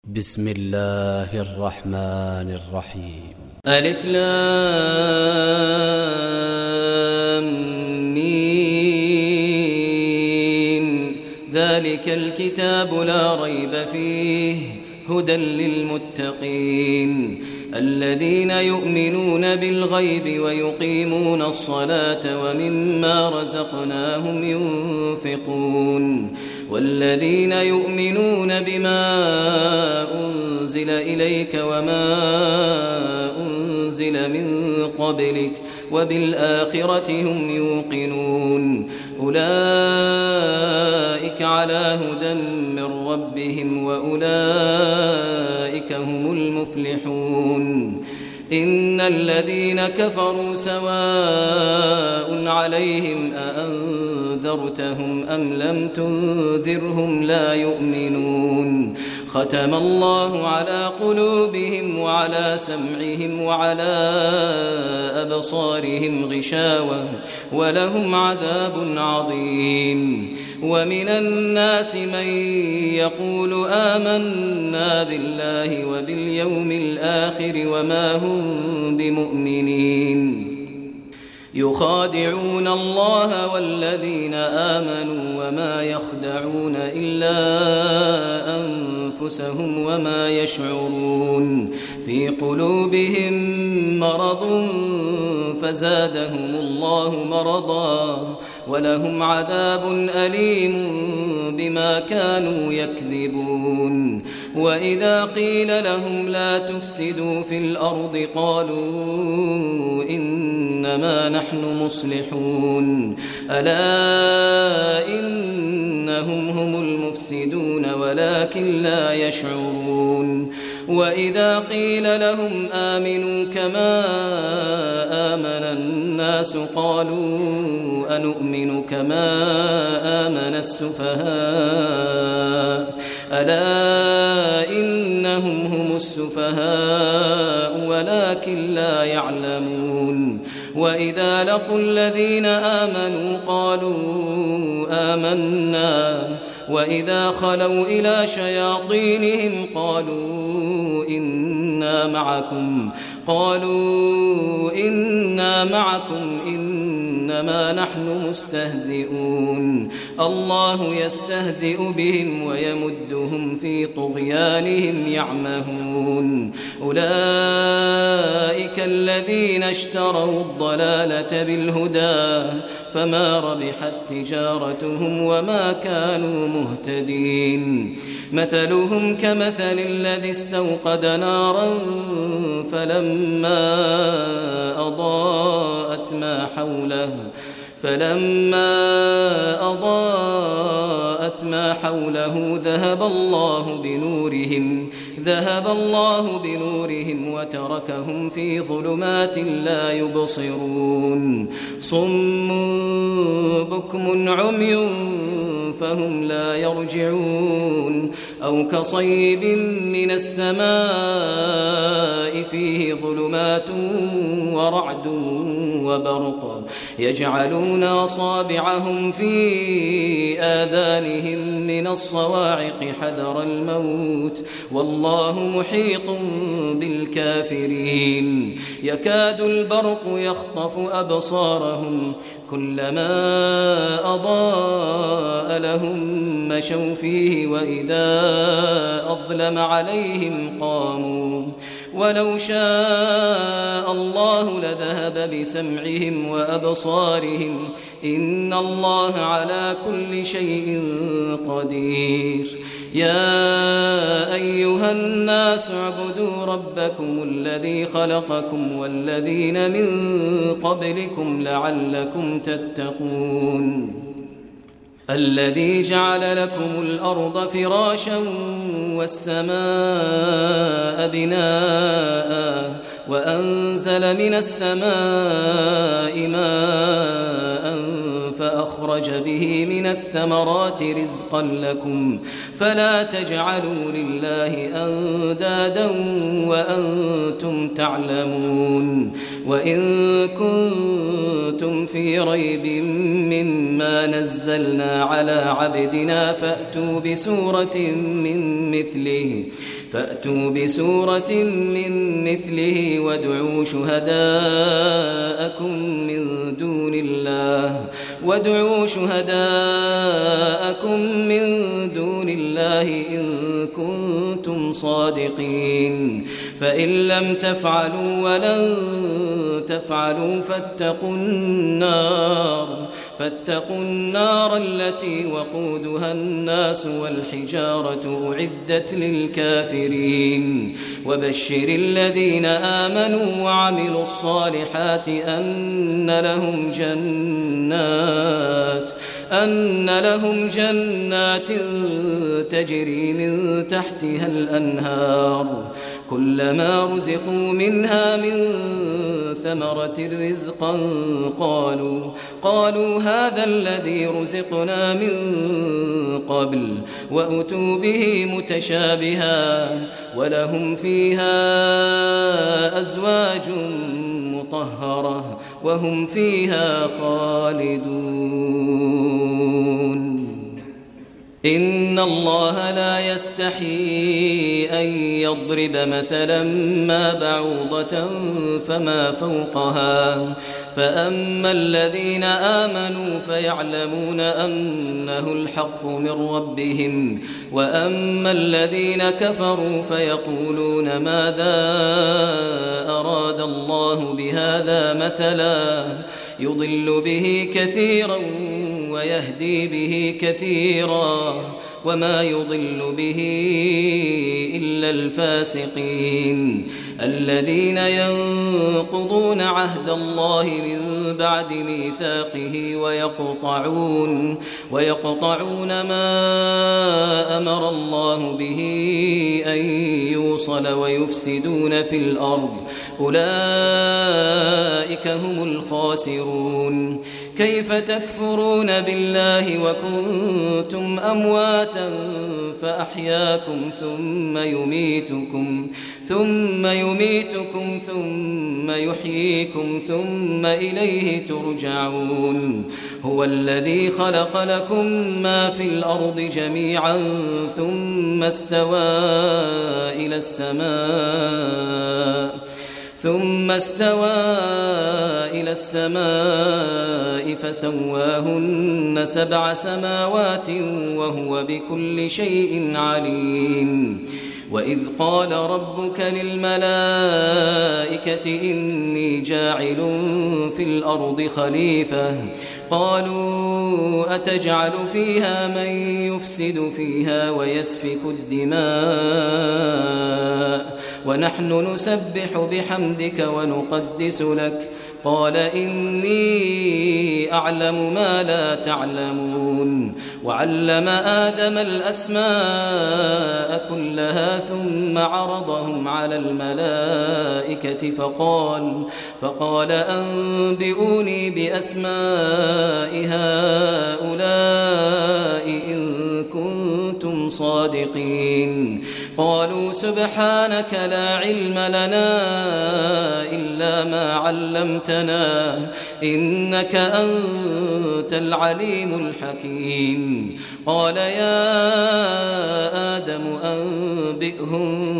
بسم الله الرحمن الرحيم. ألف لام ميم. ذلك الكتاب لا ريب فيه هدى للمتقين الذين يؤمنون بالغيب ويقيمون الصلاة ومما رزقناهم ينفقون والذين يؤمنون بما أنزل إليك وما أنزل من قبلك وبالآخرة هم يوقنون أولئك على هدى من ربهم وأولئك هم المفلحون. إن الذين كفروا سواء عليهم أأنذرتهم أم لم تنذرهم لا يؤمنون. ختم الله على قلوبهم وعلى سمعهم وعلى أبصارهم غشاوة ولهم عذاب عظيم. ومن الناس من يقول آمنا بالله وباليوم الآخر وما هم بمؤمنين يخادعون الله والذين آمنوا وما يخدعون إلا أنفسهم وما يشعرون. في قلوبهم مرض فزادهم الله مرضا ولهم عذاب أليم بما كانوا يكذبون. وإذا قيل لهم لا تفسدوا في الأرض قالوا إنما نحن مصلحون ألا إنهم هم المفسدون ولكن لا يشعرون. وإذا قيل لهم آمنوا كما آمن الناس قالوا أنؤمن كما آمن السفهاء ألا إنهم هم السفهاء ولكن لا يعلمون. وإذا لقوا الذين آمنوا قالوا آمنا وإذا خلوا إلى شياطينهم قالوا إنا معكم إنما نحن مستهزئون. الله يستهزئ بهم ويمدهم في طغيانهم يعمهون. أولئك الذين اشتروا الضلالة بالهدى فما ربحت تجارتهم وما كانوا مهتدين. مثلهم كمثل الذي استوقد نارا فلما أضاءت ما حوله ذهب الله بنورهم وتركهم في ظلمات لا يبصرون. صم بكم عمي فهم لا يرجعون. أو كصيب من السماء فيه ظلمات ورعد وبرق يجعلون أصابعهم في آذانهم من الصواعق حذر الموت والله محيط بالكافرين. يكاد البرق يخطف أبصارهم كلما أضاء لهم مشوا فيه وإذا أظلم عليهم قاموا ولو شاء الله لذهب بسمعهم وأبصارهم إن الله على كل شيء قدير. يا أيها الناس اعبدوا ربكم الذي خلقكم والذين من قبلكم لعلكم تتقون. الذي جعل لكم الأرض فراشا والسماء بناء وأنزل من السماء ماء فأخرج به من الثمرات رزقا لكم فلا تجعلوا لله أندادا وأنتم تعلمون. وإن كنتم في ريب مما نزلنا على عبدنا فأتوا فأتوا بسورة من مثله وادعوا شهداءكم من دون الله إن كنتم صادقين فإن لم تفعلوا ولن تفعلوا فاتقوا النار التي وقودها الناس والحجارة أعدت للكافرين وبشر الذين آمنوا وعملوا الصالحات أن لهم جنات تجري من تحتها الأنهار كلما رزقوا منها من ثمرة رزقا قالوا هذا الذي رزقنا من قبل وأتوا به متشابها ولهم فيها أزواج مطهرة وهم فيها خالدون إن الله لا يستحيي أن يضرب مثلا ما بعوضة فما فوقها فأما الذين آمنوا فيعلمون أنه الحق من ربهم وأما الذين كفروا فيقولون ماذا أراد الله بهذا مثلا يضل به كثيرا ويهدي به كثيرا وما يضل به إلا الفاسقين الذين ينقضون عهد الله من بعد ميثاقه ويقطعون ما أمر الله به أن يوصل ويفسدون في الأرض أولئك هم الخاسرون كيف تكفرون بالله وكنتم أمواتا فأحياكم ثم يميتكم ثم يحييكم ثم إليه ترجعون هو الذي خلق لكم ما في الأرض جميعا ثم استوى إلى السماء فسواهن 7 سماوات وهو بكل شيء عليم وإذ قال ربك للملائكة إني جاعل في الأرض خليفة قالوا أتجعل فيها من يفسد فيها ويسفك الدماء ونحن نسبح بحمدك ونقدس لك قال إني أعلم ما لا تعلمون وعلم آدم الأسماء كلها ثم عرضهم على الملائكة فقال أنبئوني بأسماء هؤلاء إن كنتم صادقين قالوا سبحانك لا علم لنا إلا ما علمتنا إنك أنت العليم الحكيم قال يا آدم أنبئهم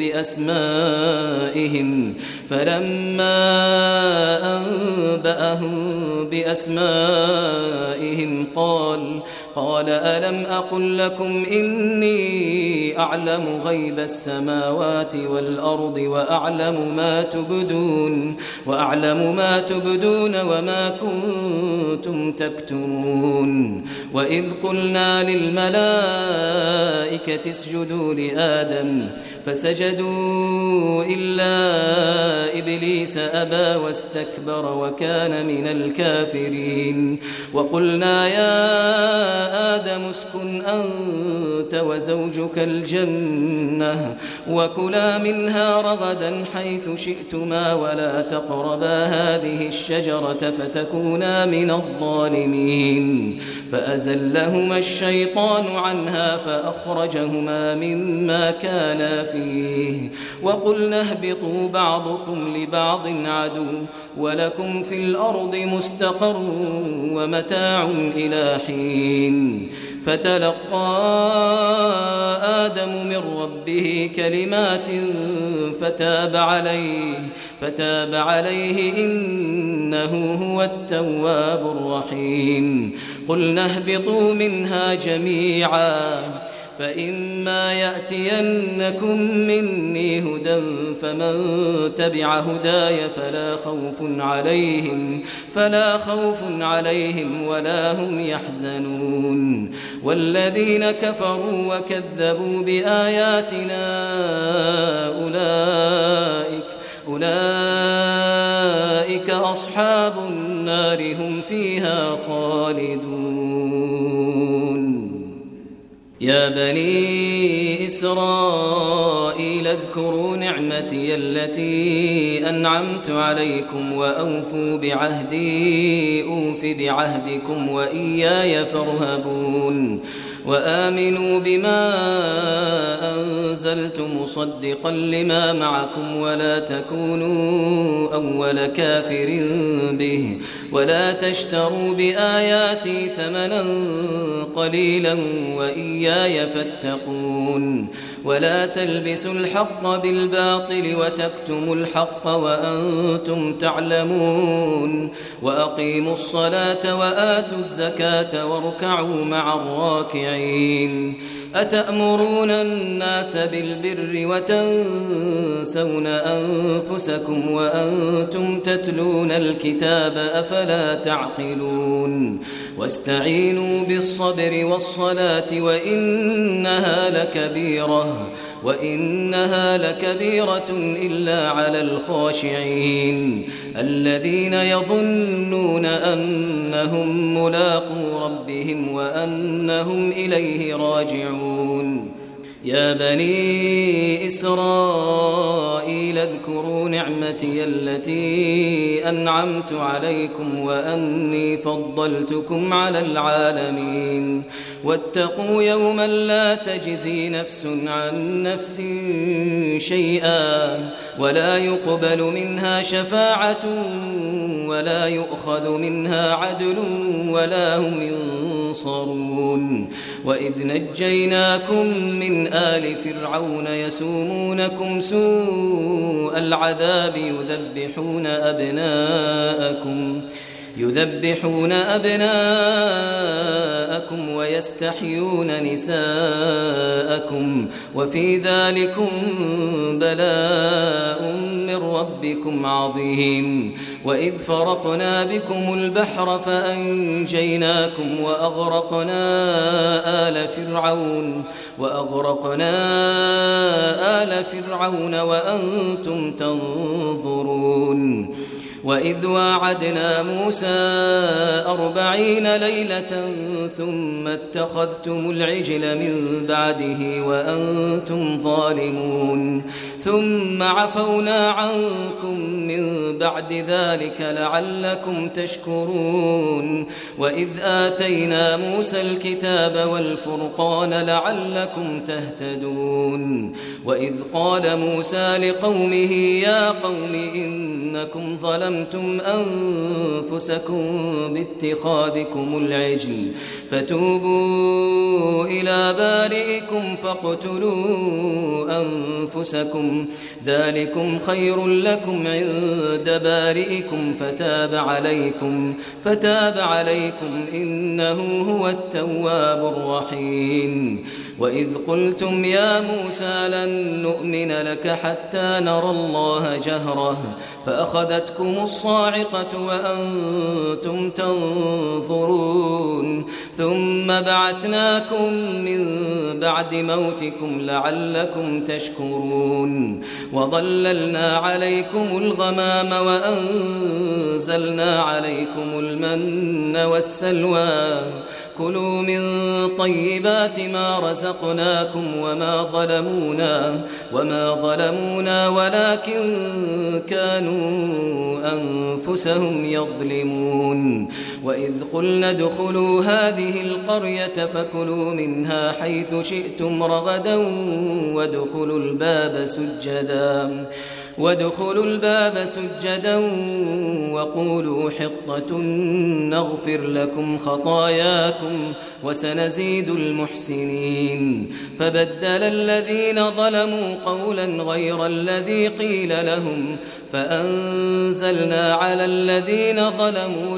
بأسمائهم فلما أنبأهم بأسمائهم قال ألم أقل لكم إني أعلم غيب السماوات والأرض وأعلم ما تبدون وما كنتم تكتمون وإذ قلنا للملائكة اسجدوا لآدم فسجدوا إلا إبليس أبى واستكبر وكان من الكافرين وقلنا يا آدم اسكن أنت وزوجك الجنة وكلا منها رغدا حيث شئتما ولا تقربا هذه الشجرة فتكونا من الظالمين فأزلهما الشيطان عنها فأخرجهما مما كانا فيه وقلنا اهبطوا بعضكم لبعض عدو ولكم في الأرض مستقر ومتاع إلى حين فتلقى آدم من ربه كلمات فتاب عليه إنه هو التواب الرحيم قلنا اهبطوا منها جميعا فإما يأتينكم مني هدى فمن تبع هداي فلا خوف عليهم ولا هم يحزنون والذين كفروا وكذبوا بآياتنا أولئك أصحاب النار هم فيها خالدون يا بني إسرائيل اذكروا نعمتي التي أنعمت عليكم وأوفوا بعهدي أوف بعهدكم وإياي فارهبون وآمنوا بما أنزلت مصدقا لما معكم ولا تكونوا أول كافر به ولا تشتروا بآياتي ثمنا قليلا وإياي فاتقون ولا تلبسوا الحق بالباطل وتكتموا الحق وأنتم تعلمون وأقيموا الصلاة وآتوا الزكاة واركعوا مع الراكعين أتأمرون الناس بالبر وتنسون أنفسكم وأنتم تتلون الكتاب أفلا تعقلون واستعينوا بالصبر والصلاة وإنها لكبيرة إلا على الخاشعين الذين يظنون أنهم ملاقو ربهم وأنهم إليه راجعون يا بني إسرائيل اذكروا نعمتي التي أنعمت عليكم وأني فضلتكم على العالمين واتقوا يوما لا تجزي نفس عن نفس شيئا ولا يقبل منها شفاعة ولا يؤخذ منها عدل ولا هم ينصرون وإذ نجيناكم من آل فرعون يسومونكم سوء العذاب يذبحون أبناءكم ويستحيون نساءكم وفي ذلكم بلاء من ربكم عظيم وإذ فرقنا بكم البحر فأنجيناكم وأغرقنا آل فرعون وأنتم تنظرون وإذ واعدنا موسى 40 ليلة ثم اتخذتم العجل من بعده وأنتم ظالمون ثم عفونا عنكم من بعد ذلك لعلكم تشكرون وإذ آتينا موسى الكتاب والفرقان لعلكم تهتدون وإذ قال موسى لقومه يا قوم إنكم ظلمتم أنفسكم باتخاذكم العجل فتوبوا إلى بارئكم فاقتلوا أنفسكم ذلكم خير لكم عند بارئكم فتاب عليكم إنه هو التواب الرحيم وإذ قلتم يا موسى لن نؤمن لك حتى نرى الله جهرة فأخذتكم الصاعقة وأنتم تنظرون ثم بعثناكم من بعد موتكم لعلكم تشكرون وظللنا عليكم الغمام وأنزلنا عليكم المن والسلوى كلوا من طيبات ما رزقناكم وما ظلمونا ولكن كانوا أنفسهم يظلمون وإذ قلنا ادخلوا هذه القرية فكلوا منها حيث شئتم رغدا وادخلوا الباب سجدا وقولوا حطة نغفر لكم خطاياكم وسنزيد المحسنين. فبدل الذين ظلموا قولا غير الذي قيل لهم فأنزلنا على الذين ظلموا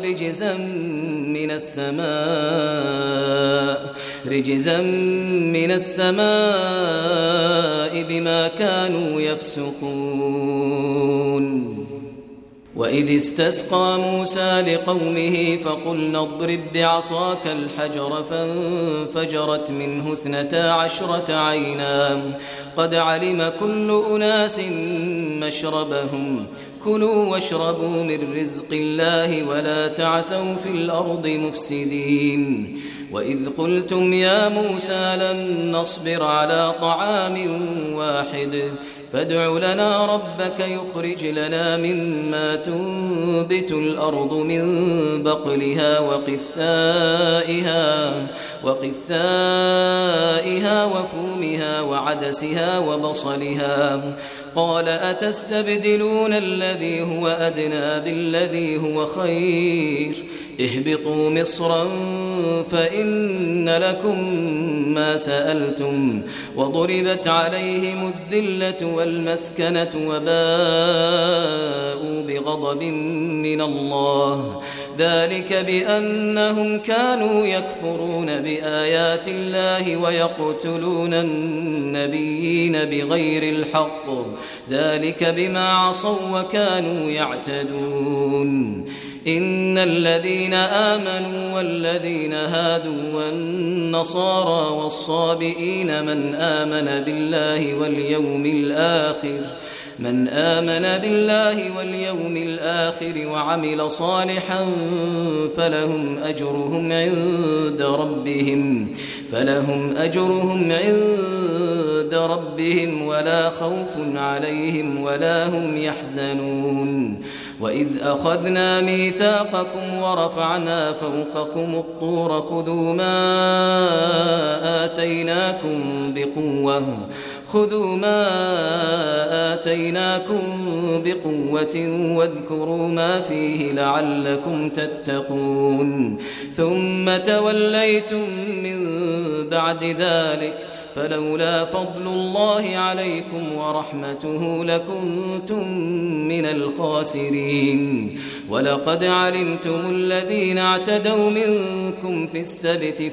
رجزا من السماء بما كانوا يفسقون. وإذ استسقى موسى لقومه فقلنا اضرب بعصاك الحجر فانفجرت منه 12 عينا قد علم كل أناس مشربهم كلوا واشربوا من رزق الله ولا تعثوا في الأرض مفسدين. وإذ قلتم يا موسى لن نصبر على طعام واحد فادع لنا ربك يخرج لنا مما تنبت الأرض من بقلها وقثائها وفومها وعدسها وبصلها قال أتستبدلون الذي هو أدنى بالذي هو خير اهبطوا مصرا فإن لكم ما سألتم وضربت عليهم الذلة والمسكنة وباءوا بغضب من الله ذلك بأنهم كانوا يكفرون بآيات الله ويقتلون النبيين بغير الحق ذلك بما عصوا وكانوا يعتدون. إن الذين آمنوا والذين هادوا والنصارى والصابئين من آمن بالله واليوم الآخر وعمل صالحا فلهم أجرهم عند ربهم ولا خوف عليهم ولا هم يحزنون. وإذ أخذنا ميثاقكم ورفعنا فوقكم الطور خذوا ما آتيناكم بقوة واذكروا ما فيه لعلكم تتقون. ثم توليتم من بعد ذلك فلولا فضل الله عليكم ورحمته لكنتم من الخاسرين. ولقد علمتم الذين اعتدوا منكم في السبت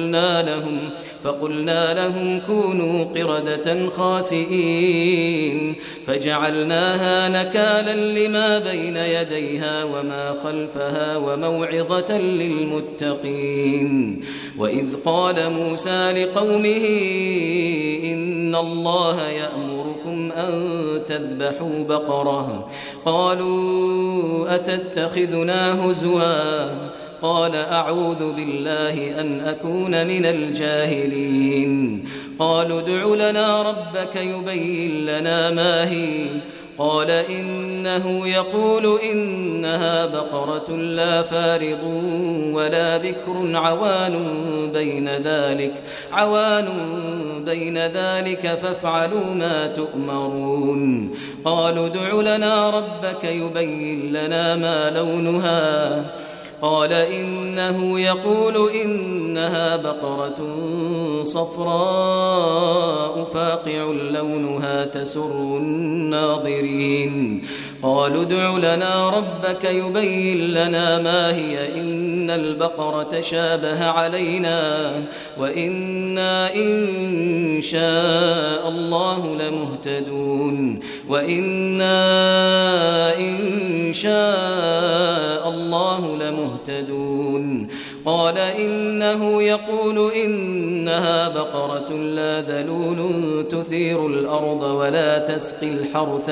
فقلنا لهم كونوا قردة خاسئين فجعلناها نكالا لما بين يديها وما خلفها وموعظة للمتقين. وإذ قال موسى لقومه إن الله يأمركم أن تذبحوا بقرة قالوا أتتخذنا هزوا قال أعوذ بالله أن أكون من الجاهلين. قالوا ادع لنا ربك يبين لنا ما هي قال إنه يقول إنها بقرة لا فارض ولا بكر عوان بين ذلك فافعلوا ما تؤمرون. قالوا ادع لنا ربك يبين لنا ما لونها قال إنه يقول إنها بقرة صفراء فاقع لونها تسر الناظرين. قالوا ادع لنا ربك يبين لنا ما هي إن البقرة شابه علينا وإنا إن شاء الله لمهتدون. قال إنه يقول إنها بقرة لا ذلول تثير الأرض ولا تسقي الحرث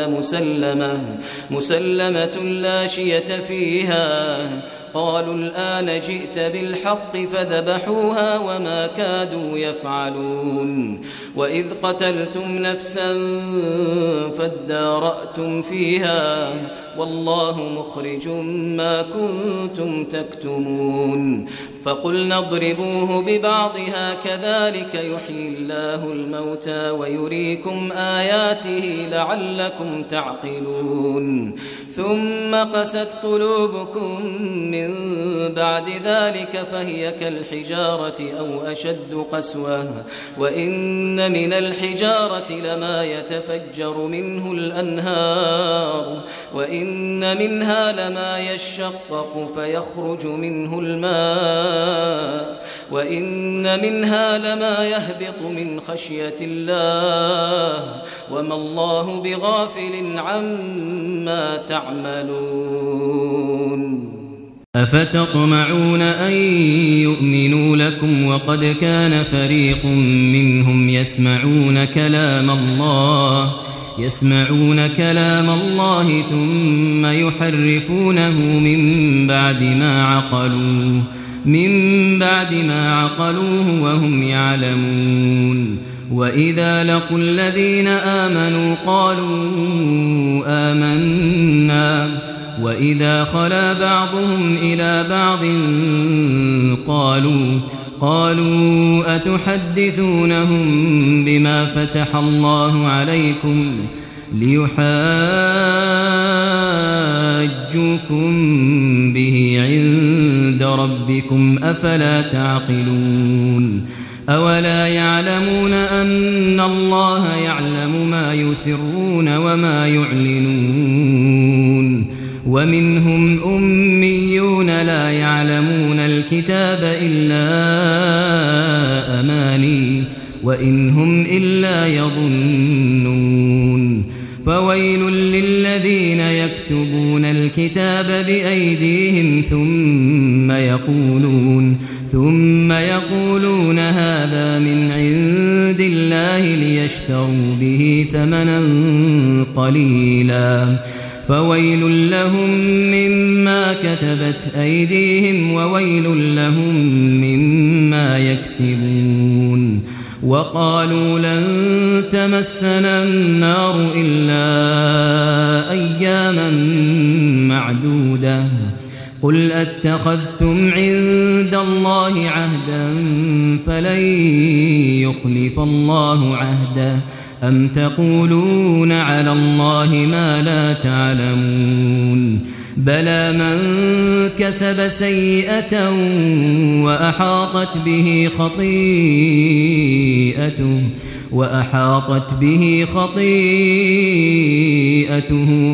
مسلمة لا شية فيها. قالوا الآن جئت بالحق فذبحوها وما كادوا يفعلون. وإذ قتلتم نفسا فادارأتم فيها والله مخرج ما كنتم تكتمون فقلنا اضربوه ببعضها كذلك يحيي الله الموتى ويريكم آياته لعلكم تعقلون ثم قست قلوبكم من بعد ذلك فهي كالحجارة أو أشد قسوة وإن من الحجارة لما يتفجر منه الأنهار وإن منها لما يشقق فيخرج منه الماء وإن منها لما يهبط من خشية الله وما الله بغافل عما تعملون أفتطمعون أن يؤمنوا لكم وقد كان فريق منهم يسمعون كلام الله ثم يحرفونه من بعد ما عقلوه وهم يعلمون وإذا لقوا الذين آمنوا قالوا آمنا وإذا خلا بعضهم إلى بعض قالوا أتحدثونهم بما فتح الله عليكم ليحاجوكم به عند ربكم أفلا تعقلون أولا يعلمون أن الله يعلم ما يسرون وما يعلنون ومنهم أميون لا يعلمون الكتاب إلا أماني وإن هم إلا يظنون فويل للذين يكتبون الكتاب بأيديهم ثم يقولون هذا من عند الله ليشتروا به ثمنا قليلا فويل لهم مما كتبت أيديهم وويل لهم مما يكسبون وقالوا لن تمسنا النار إلا أياما معدودة قل أتخذتم عند الله عهدا فلن يخلف الله عهده أم تقولون على الله ما لا تعلمون بلى من كسب سيئة وأحاطت به خطيئته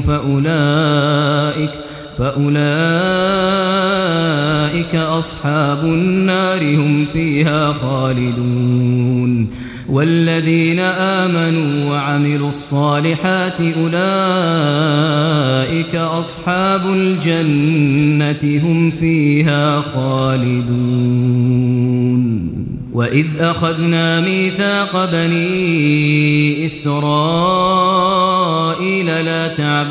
فأولئك أصحاب النار هم فيها خالدون والذين آمنوا وعملوا الصالحات أولئك أصحاب الجنة هم فيها خالدون وإذ أخذنا ميثاق بني إسرائيل لا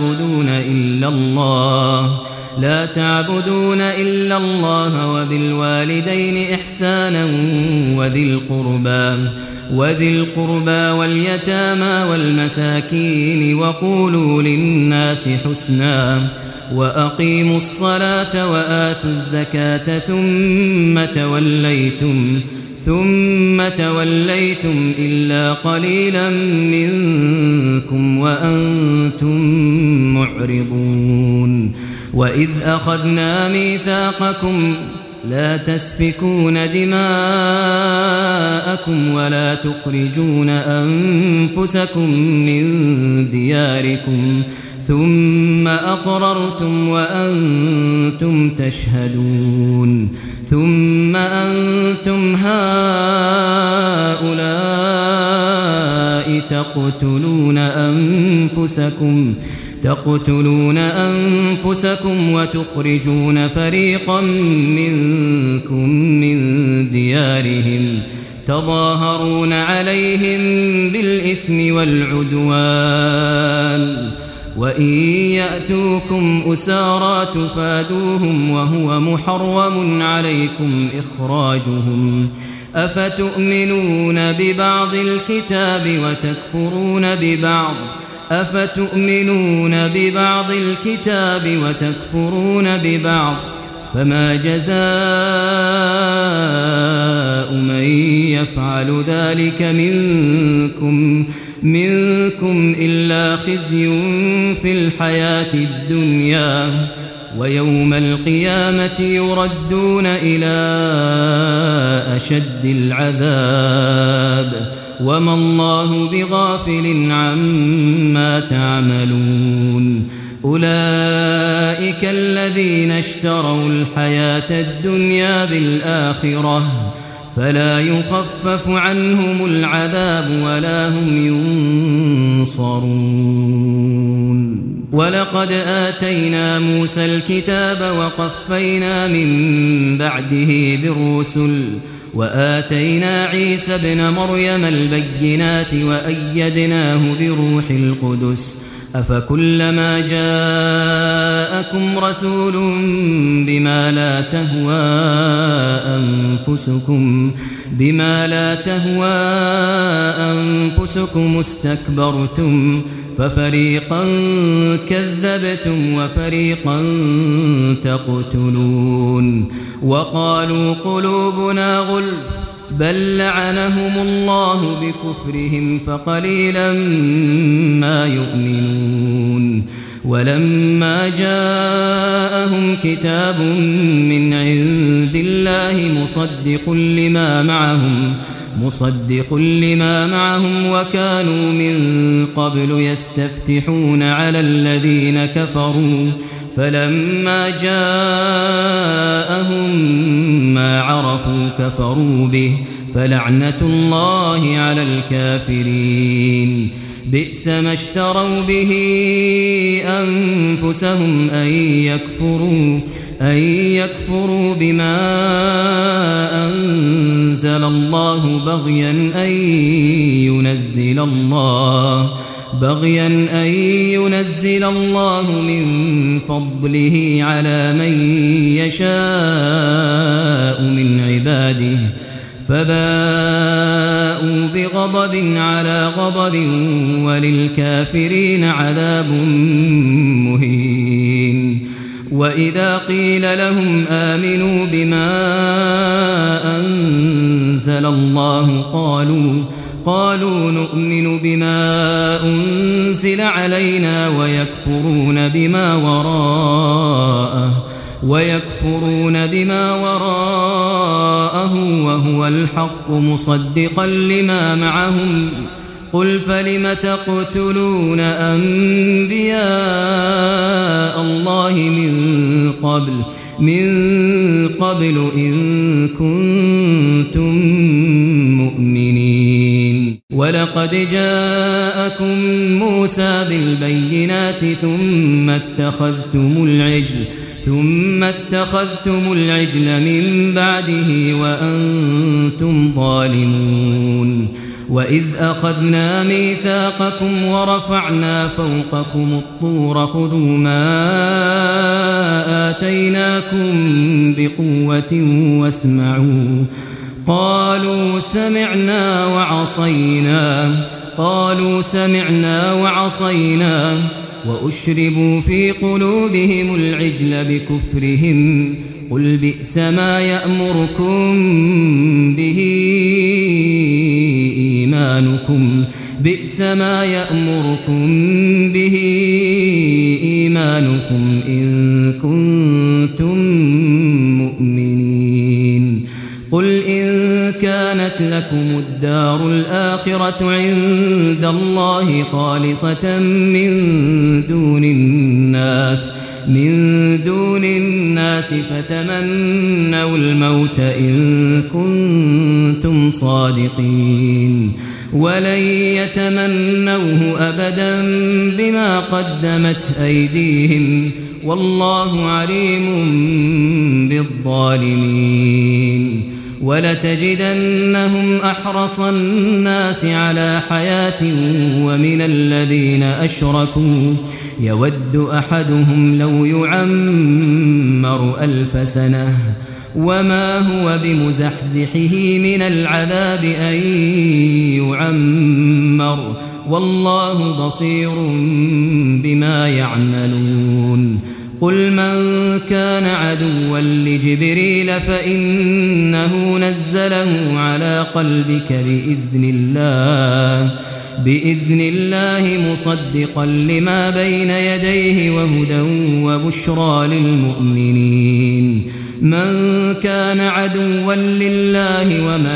تعبدون إلا الله وبالوالدين إحسانا وذي القربى واليتامى والمساكين وقولوا للناس حسنا وأقيموا الصلاة وآتوا الزكاة ثم توليتم إلا قليلا منكم وأنتم معرضون وإذ أخذنا ميثاقكم لا تسفكون دماءكم ولا تخرجون أنفسكم من دياركم ثم أقررتم وأنتم تشهدون ثم أنتم هؤلاء تقتلون أنفسكم وتخرجون فريقا منكم من ديارهم تظاهرون عليهم بالإثم والعدوان وإن يأتوكم أسارى تفادوهم وهو محرم عليكم إخراجهم أفتؤمنون ببعض الكتاب وتكفرون ببعض فما جزاء من يفعل ذلك منكم إلا خزي في الحياة الدنيا ويوم القيامة يردون إلى أشد العذاب وما الله بغافل عما تعملون أولئك الذين اشتروا الحياة الدنيا بالآخرة فلا يخفف عنهم العذاب ولا هم ينصرون ولقد آتينا موسى الكتاب وقفينا من بعده بالرسل وآتينا عيسى ابن مريم البينات وأيدناه بروح القدس أفكلما جاءكم رسول بما لا تهوى أنفسكم استكبرتم ففريقا كذبتم وفريقا تقتلون وقالوا قلوبنا غلف بل لعنهم الله بكفرهم فقليلا ما يؤمنون ولما جاءهم كتاب من عند الله مصدق لما معهم وكانوا من قبل يستفتحون على الذين كفروا فلما جاءهم ما عرفوا كفروا به فلعنة الله على الكافرين بئس ما اشتروا به أنفسهم أن يكفروا بما أنزل الله بغيا أن ينزل الله من فضله على من يشاء من عباده فباءوا بغضب على غضب وللكافرين عذاب مهين وإذا قيل لهم آمنوا بما أنزل الله قالوا نؤمن بما أنزل علينا ويكفرون بما وراءه وهو الحق مصدقا لما معهم قل فلم تقتلون أنبياء الله من قبل إن كنتم مؤمنين ولقد جاءكم موسى بالبينات ثم اتخذتم العجل من بعده وأنتم ظالمون وإذ أخذنا ميثاقكم ورفعنا فوقكم الطور خذوا ما آتيناكم بقوة واسمعوا قالوا سمعنا وعصينا وأشربوا في قلوبهم العجل بكفرهم قل بئس ما يأمركم به إيمانكم إن كنتم مؤمنين قل إن كانت لكم الدار الآخرة عند الله خالصة من دون الناس فتمنوا الموت إن كنتم صادقين ولن يتمنوه أبدا بما قدمت أيديهم والله عليم بالظالمين ولتجدنهم أحرص الناس على حياة ومن الذين أشركوا يود أحدهم لو يعمر 1000 سنة وما هو بمزحزحه من العذاب أن يعمر والله بصير بما يعملون قل من كان عدوا لجبريل فإنه نزله على قلبك بإذن الله مصدقا لما بين يديه وهدى وبشرى للمؤمنين من كان عدوا لله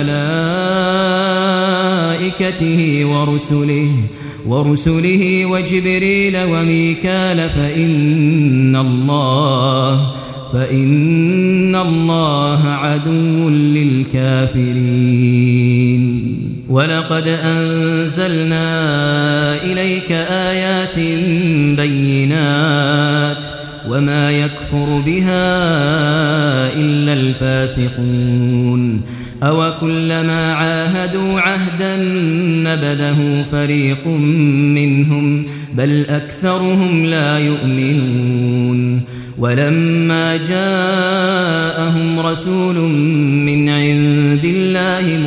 وملائكته ورسله وجبريل وميكال فإن الله عدو للكافرين ولقد أنزلنا إليك آيات بينات وما يكفر بها إلا الفاسقون أوكلما عاهدوا عهدا نبذه فريق منهم بل أكثرهم لا يؤمنون ولما جاءهم رسول من عند الله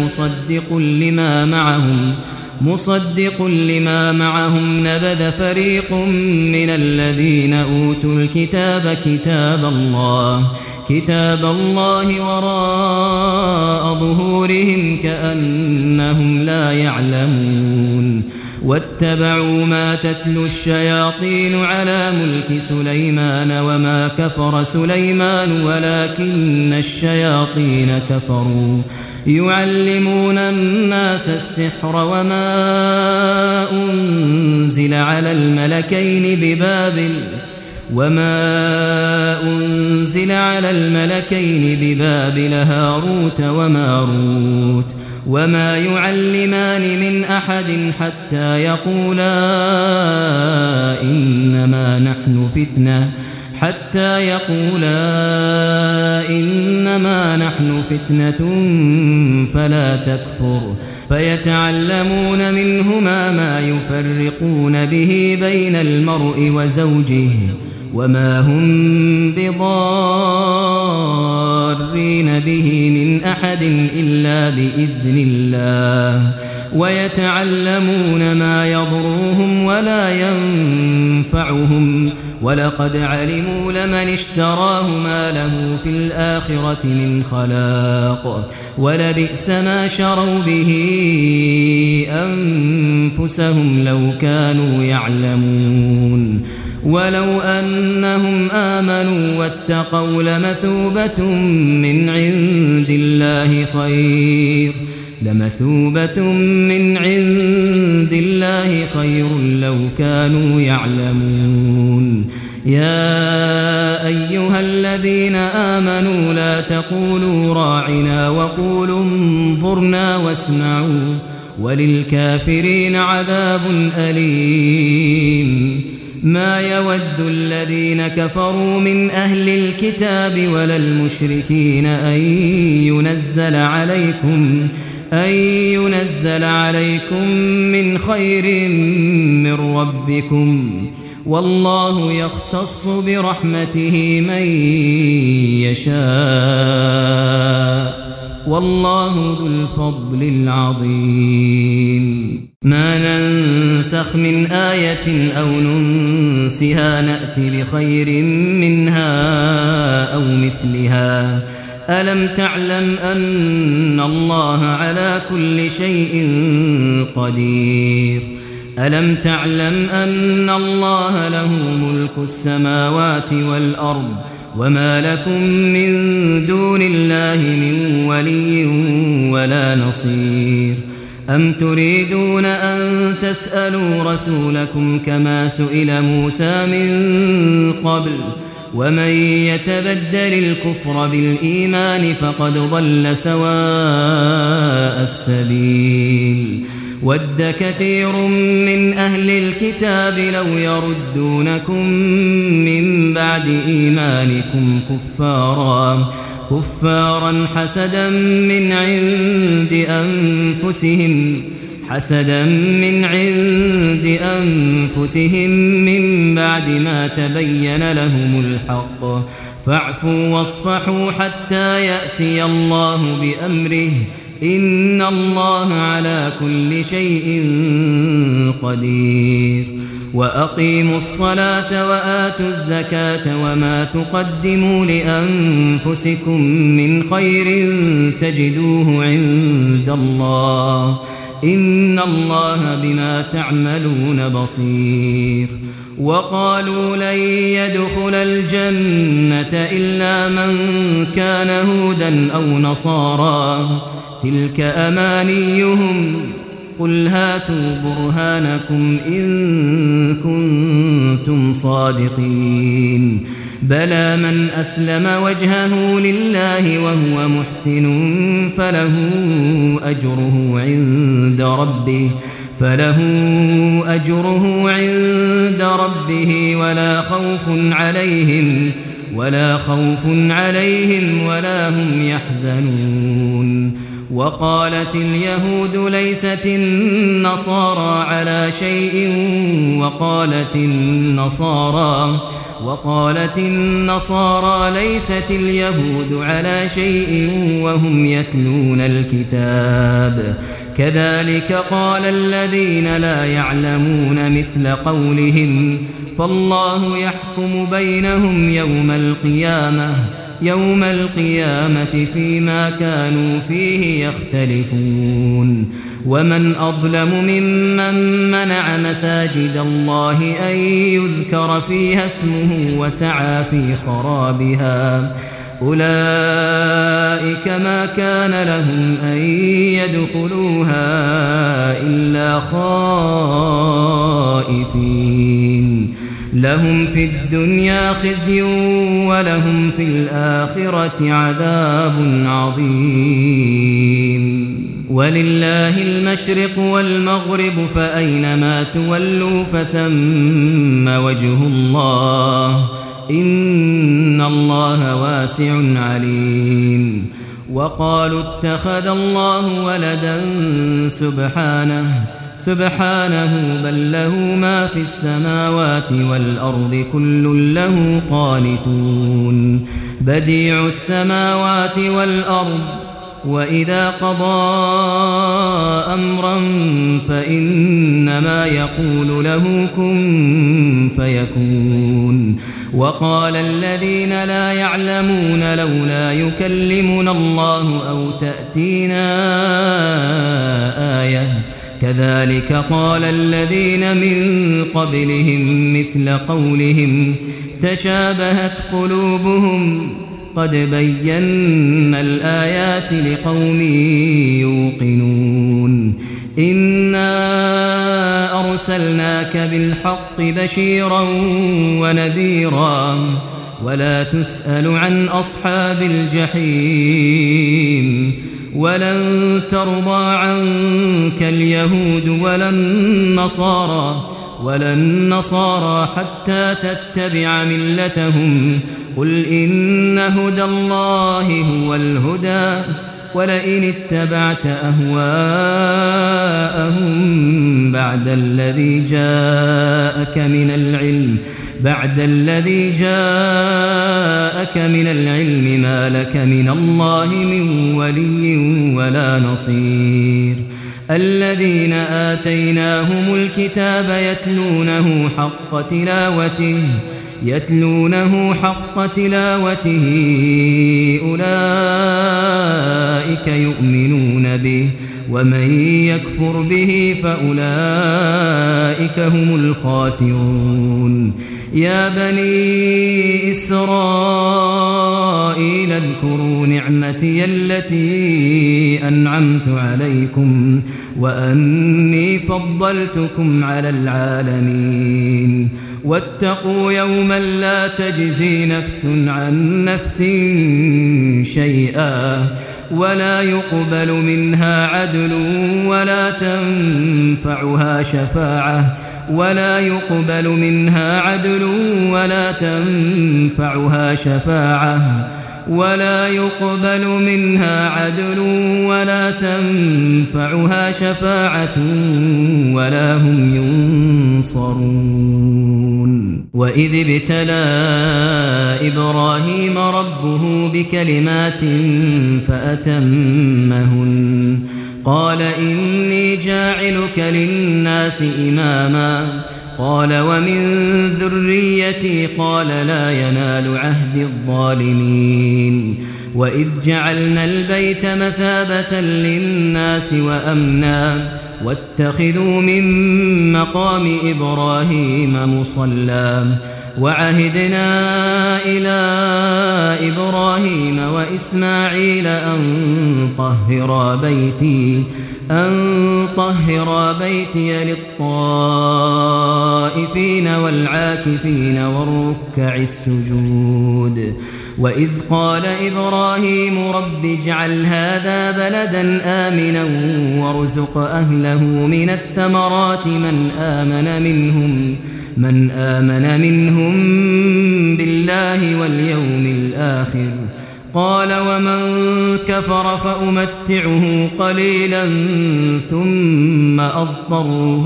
مصدق لما معهم نبذ فريق من الذين أوتوا الكتاب كتاب الله وراء ظهورهم كأنهم لا يعلمون واتبعوا ما تتلو الشياطين على ملك سليمان وما كفر سليمان ولكن الشياطين كفروا يعلمون الناس السحر وما أنزل على الملكين ببابل هاروت وماروت وما يعلمان من أحد حتى يقولا إنما نحن فتنة فلا تكفر فيتعلمون منهما ما يفرقون به بين المرء وزوجه وما هم بضارين به من أحد إلا بإذن الله ويتعلمون ما يضرهم ولا ينفعهم ولقد علموا لمن اشتراه ما له في الآخرة من خلاق ولبئس ما شروا به أنفسهم لو كانوا يعلمون ولو أنهم آمنوا واتقوا لمثوبة من عند الله خير لو كانوا يعلمون يا أيها الذين آمنوا لا تقولوا راعنا وقولوا انظرنا واسمعوا وللكافرين عذاب أليم ما يود الذين كفروا من أهل الكتاب ولا المشركين أن ينزل عليكم من خير من ربكم والله يختص برحمته من يشاء والله ذو الفضل العظيم ما ننسخ من آية أو ننسها نأتي بخير منها أو مثلها ألم تعلم أن الله على كل شيء قدير ألم تعلم أن الله له ملك السماوات والأرض وما لكم من دون الله من ولي ولا نصير أم تريدون أن تسألوا رسولكم كما سئل موسى من قبل ومن يتبدل الكفر بالإيمان فقد ضل سواء السبيل ود كثير من أهل الكتاب لو يردونكم من بعد إيمانكم كفارا حسدا من عند حسدا من عند أنفسهم من بعد ما تبين لهم الحق فاعفوا واصفحوا حتى يأتي الله بأمره إن الله على كل شيء قدير وأقيموا الصلاة وآتوا الزكاة وما تقدموا لأنفسكم من خير تجدوه عند الله إن الله بما تعملون بصير وقالوا لن يدخل الجنة إلا من كان هودا أو نصارى تلك أمانيهم قل هاتوا برهانكم إن كنتم صادقين بلى من أسلم وجهه لله وهو محسن فله أجره عند ربه ولا خوف عليهم ولا هم يحزنون وقالت اليهود ليست النصارى على شيء وقالت النصارى ليست اليهود على شيء وهم يتلون الكتاب كذلك قال الذين لا يعلمون مثل قولهم فالله يحكم بينهم يوم القيامة فيما كانوا فيه يختلفون ومن أظلم ممن منع مساجد الله أن يذكر فيها اسمه وسعى في خرابها أولئك ما كان لهم أن يدخلوها إلا خائفين لهم في الدنيا خزي ولهم في الآخرة عذاب عظيم ولله المشرق والمغرب فأينما تولوا فثم وجه الله إن الله واسع عليم وقالوا اتخذ الله ولدا سبحانه بل له ما في السماوات والأرض كل له قانتون بديع السماوات والأرض وإذا قضى أمرا فإنما يقول له كن فيكون وقال الذين لا يعلمون لولا يكلمنا الله أو تأتينا آية كذلك قال الذين من قبلهم مثل قولهم تشابهت قلوبهم قد بينا الآيات لقوم يوقنون إنا أرسلناك بالحق بشيرا ونذيرا ولا تسأل عن أصحاب الجحيم ولن ترضى عنك اليهود ولا النصارى حتى تتبع ملتهم قل إن هدى الله هو الهدى ولئن اتبعت أهواءهم بعد الذي جاءك من العلم ما لك من الله من ولي ولا نصير الذين آتيناهم الكتاب يتلونه حق تلاوته أولئك يؤمنون به ومن يكفر به فأولئك هم الخاسرون يا بني إسرائيل اذكروا نعمتي التي أنعمت عليكم وأني فضلتكم على العالمين واتقوا يوما لا تجزي نفس عن نفس شيئا ولا يقبل منها عدل ولا تنفعها شفاعة ولا يقبل منها عدل ولا تنفعها شفاعة ولا هم ينصرون. وإذ ابتلى إبراهيم ربه بكلمات فأتمهن قال إني جاعلك للناس إماما قال ومن ذريتي قال لا ينال عهد الظالمين. وإذ جعلنا البيت مثابة للناس وأمنا واتخذوا من مقام إبراهيم مصلى وعهدنا إلى إبراهيم وإسماعيل أن طهر بيتي للطائفين والعاكفين والركع السجود. وإذ قال إبراهيم رب اجعل هذا بلدا آمنا وارزق أهله من الثمرات من آمن منهم بالله واليوم الآخر قال ومن كفر فأمتعه قليلا ثم أضطره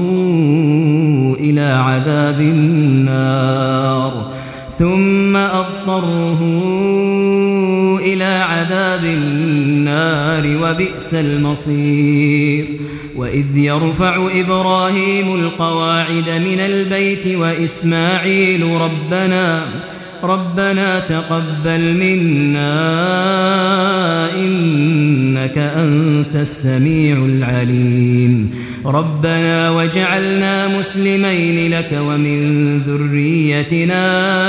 إلى عذاب النار وبئس المصير. وإذ يرفع إبراهيم القواعد من البيت وإسماعيل ربنا تقبل منا إنك أنت السميع العليم ربنا وجعلنا مسلمين لك ومن ذريتنا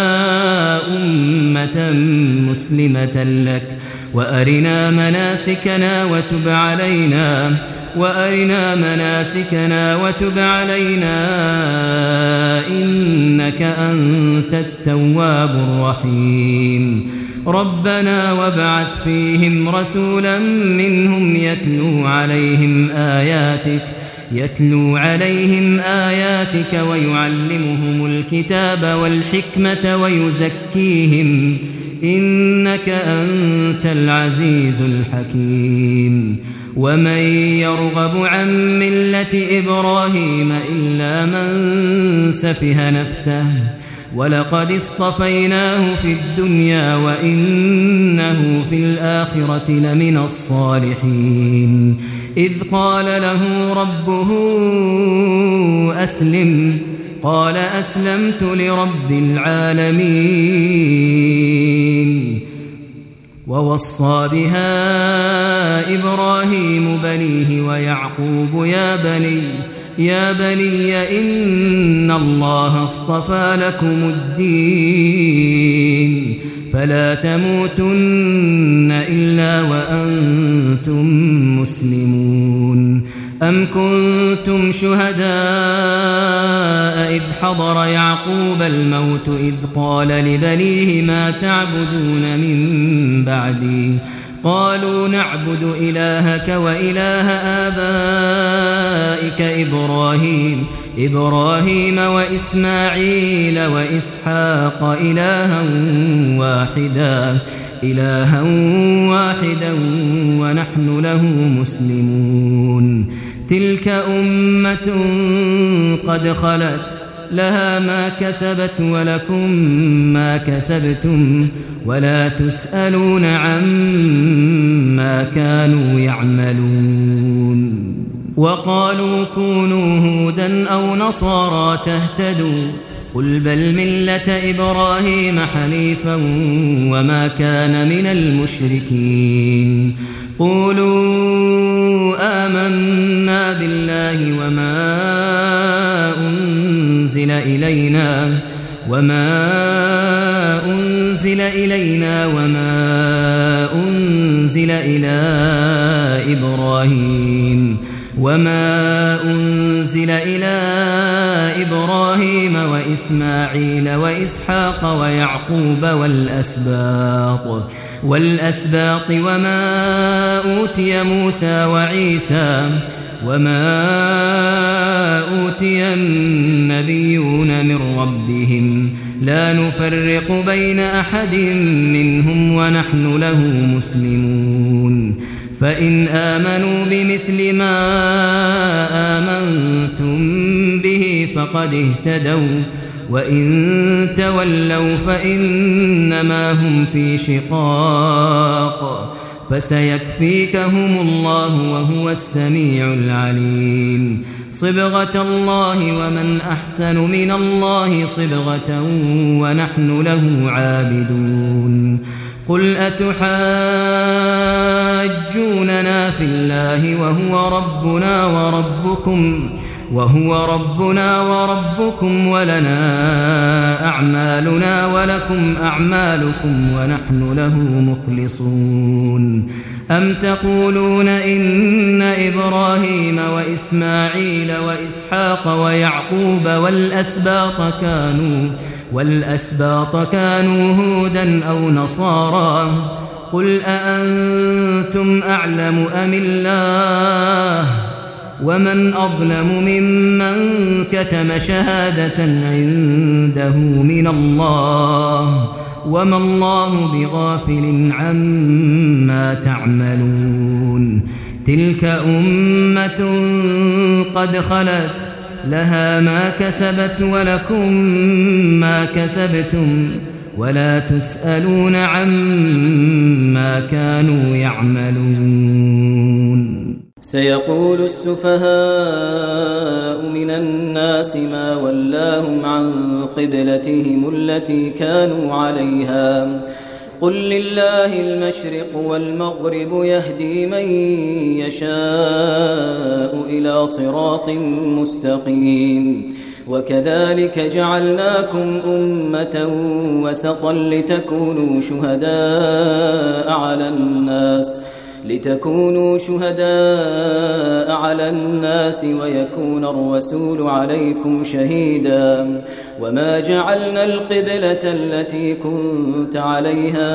أمة مسلمة لك وأرنا مناسكنا وتب علينا إنك أنت التواب الرحيم ربنا وابعث فيهم رسولا منهم يتلو عليهم آياتك ويعلمهم الكتاب والحكمة ويزكيهم إنك أنت العزيز الحكيم. ومن يرغب عن ملة إبراهيم إلا من سفه نفسه ولقد اصطفيناه في الدنيا وإنه في الآخرة لمن الصالحين. إذ قال له ربه أسلم قال أسلمت لرب العالمين. ووصى بها إبراهيم بنيه ويعقوب يا بني إن الله اصطفى لكم الدين فلا تموتن إلا وأنتم مسلمون. أم كنتم شهداء إذ حضر يعقوب الموت إذ قال لبنيه ما تعبدون من بعدي قالوا نعبد إلهك وإله آبائك إبراهيم وإسماعيل وإسحاق إلها واحدا ونحن له مسلمون. تلك أمة قد خلت لها ما كسبت ولكم ما كسبتم ولا تسألون عما كانوا يعملون. وقالوا كونوا هودا أو نصارى تهتدوا قل بل ملة إبراهيم حنيفا وما كان من المشركين. قولوا آمنا بالله وما أنزل إلينا وما أنزل إلى إبراهيم وإسماعيل وإسحاق ويعقوب والأسباط وما أوتي موسى وما أوتي النبيون من ربهم لا نفرق بين أحد منهم ونحن له مسلمون فإن آمنوا بمثل ما آمنتم به فقد اهتدوا وإن تولوا فإنما هم في شقاق فسيكفيكهم الله وهو السميع العليم صبغة الله ومن أحسن من الله صبغة ونحن له عابدون قل أتحاجوننا في الله وهو ربنا وربكم ولنا أعمالنا ولكم أعمالكم ونحن له مخلصون أم تقولون إن إبراهيم وإسماعيل وإسحاق ويعقوب والأسباط كانوا هودا أو نصارى قل أأنتم أعلم أم الله ومن أظلم ممن كتم شهادة عنده من الله وما الله بغافل عما تعملون تلك أمة قد خلت لها ما كسبت ولكم ما كسبتم ولا تسألون عما كانوا يعملون سيقول السفهاء من الناس ما ولاهم عن قبلتهم التي كانوا عليها قل لله المشرق والمغرب يهدي من يشاء إلى صراط مستقيم وكذلك جعلناكم أمة وسطا لتكونوا شهداء على الناس ويكون الرسول عليكم شهيدا وما جعلنا القبلة التي كنت عليها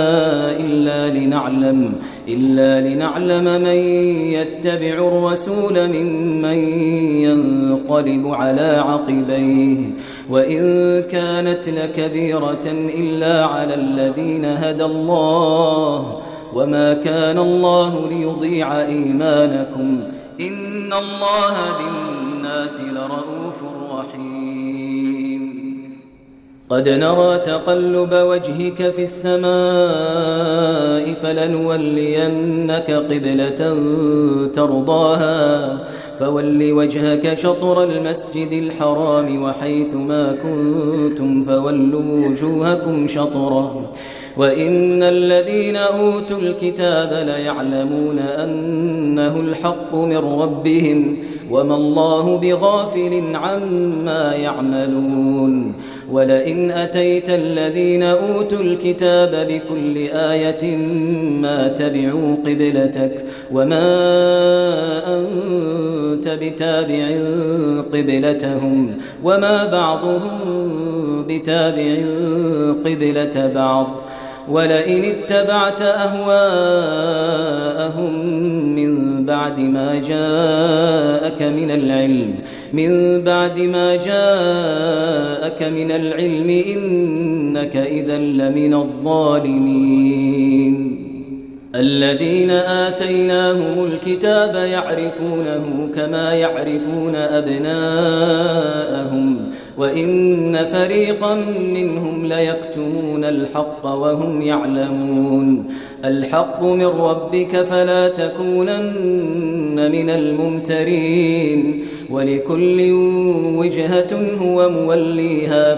إلا لنعلم من يتبع الرسول ممن ينقلب على عقبيه وإن كانت لكبيرة إلا على الذين هدى الله وما كان الله ليضيع إيمانكم إن الله بالناس لرؤوف رحيم قد نرى تقلب وجهك في السماء فلنولينك قبلة ترضاها فول وجهك شطر المسجد الحرام وحيث ما كنتم فولوا وجوهكم شطره وإن الذين أوتوا الكتاب ليعلمون أنه الحق من ربهم وما الله بغافل عما يعملون ولئن أتيت الذين أوتوا الكتاب بكل آية ما تبعوا قبلتك وما أنت بتابع قبلتهم وما بعضهم بتابع قبلة بعض ولئن اتبعت أهواءهم من بعد ما جاءك من العلم إنك إذا لمن الظالمين الذين آتيناهم الكتاب يعرفونه كما يعرفون أبناءهم وإن فريقا منهم ليكتمون الحق وهم يعلمون الحق من ربك فلا تكونن من الممترين ولكل وجهة هو موليها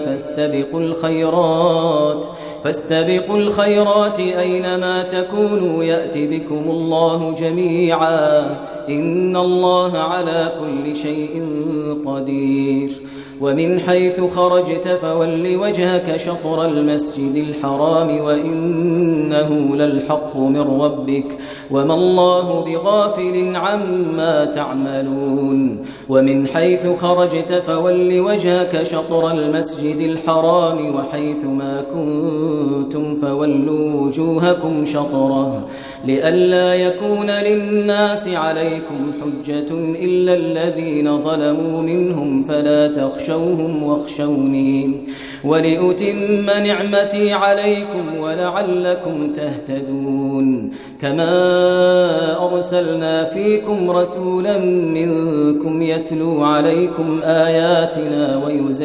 فاستبقوا الخيرات أينما تكونوا يأتي بكم الله جميعا إن الله على كل شيء قدير ومن حيث خرجت فول وجهك شطر المسجد الحرام وإنه للحق من ربك وما الله بغافل عما تعملون ومن حيث خرجت فول وجهك شطر المسجد الحرام وحيث ما كنتم فولوا وجوهكم شطره لئلا يكون للناس عليكم حجة إلا الذين ظلموا منهم فلا تخشوهم واخشوني ولأتم نعمتي عليكم ولعلكم تهتدون كما أرسلنا فيكم رسولا منكم يتلو عليكم آياتنا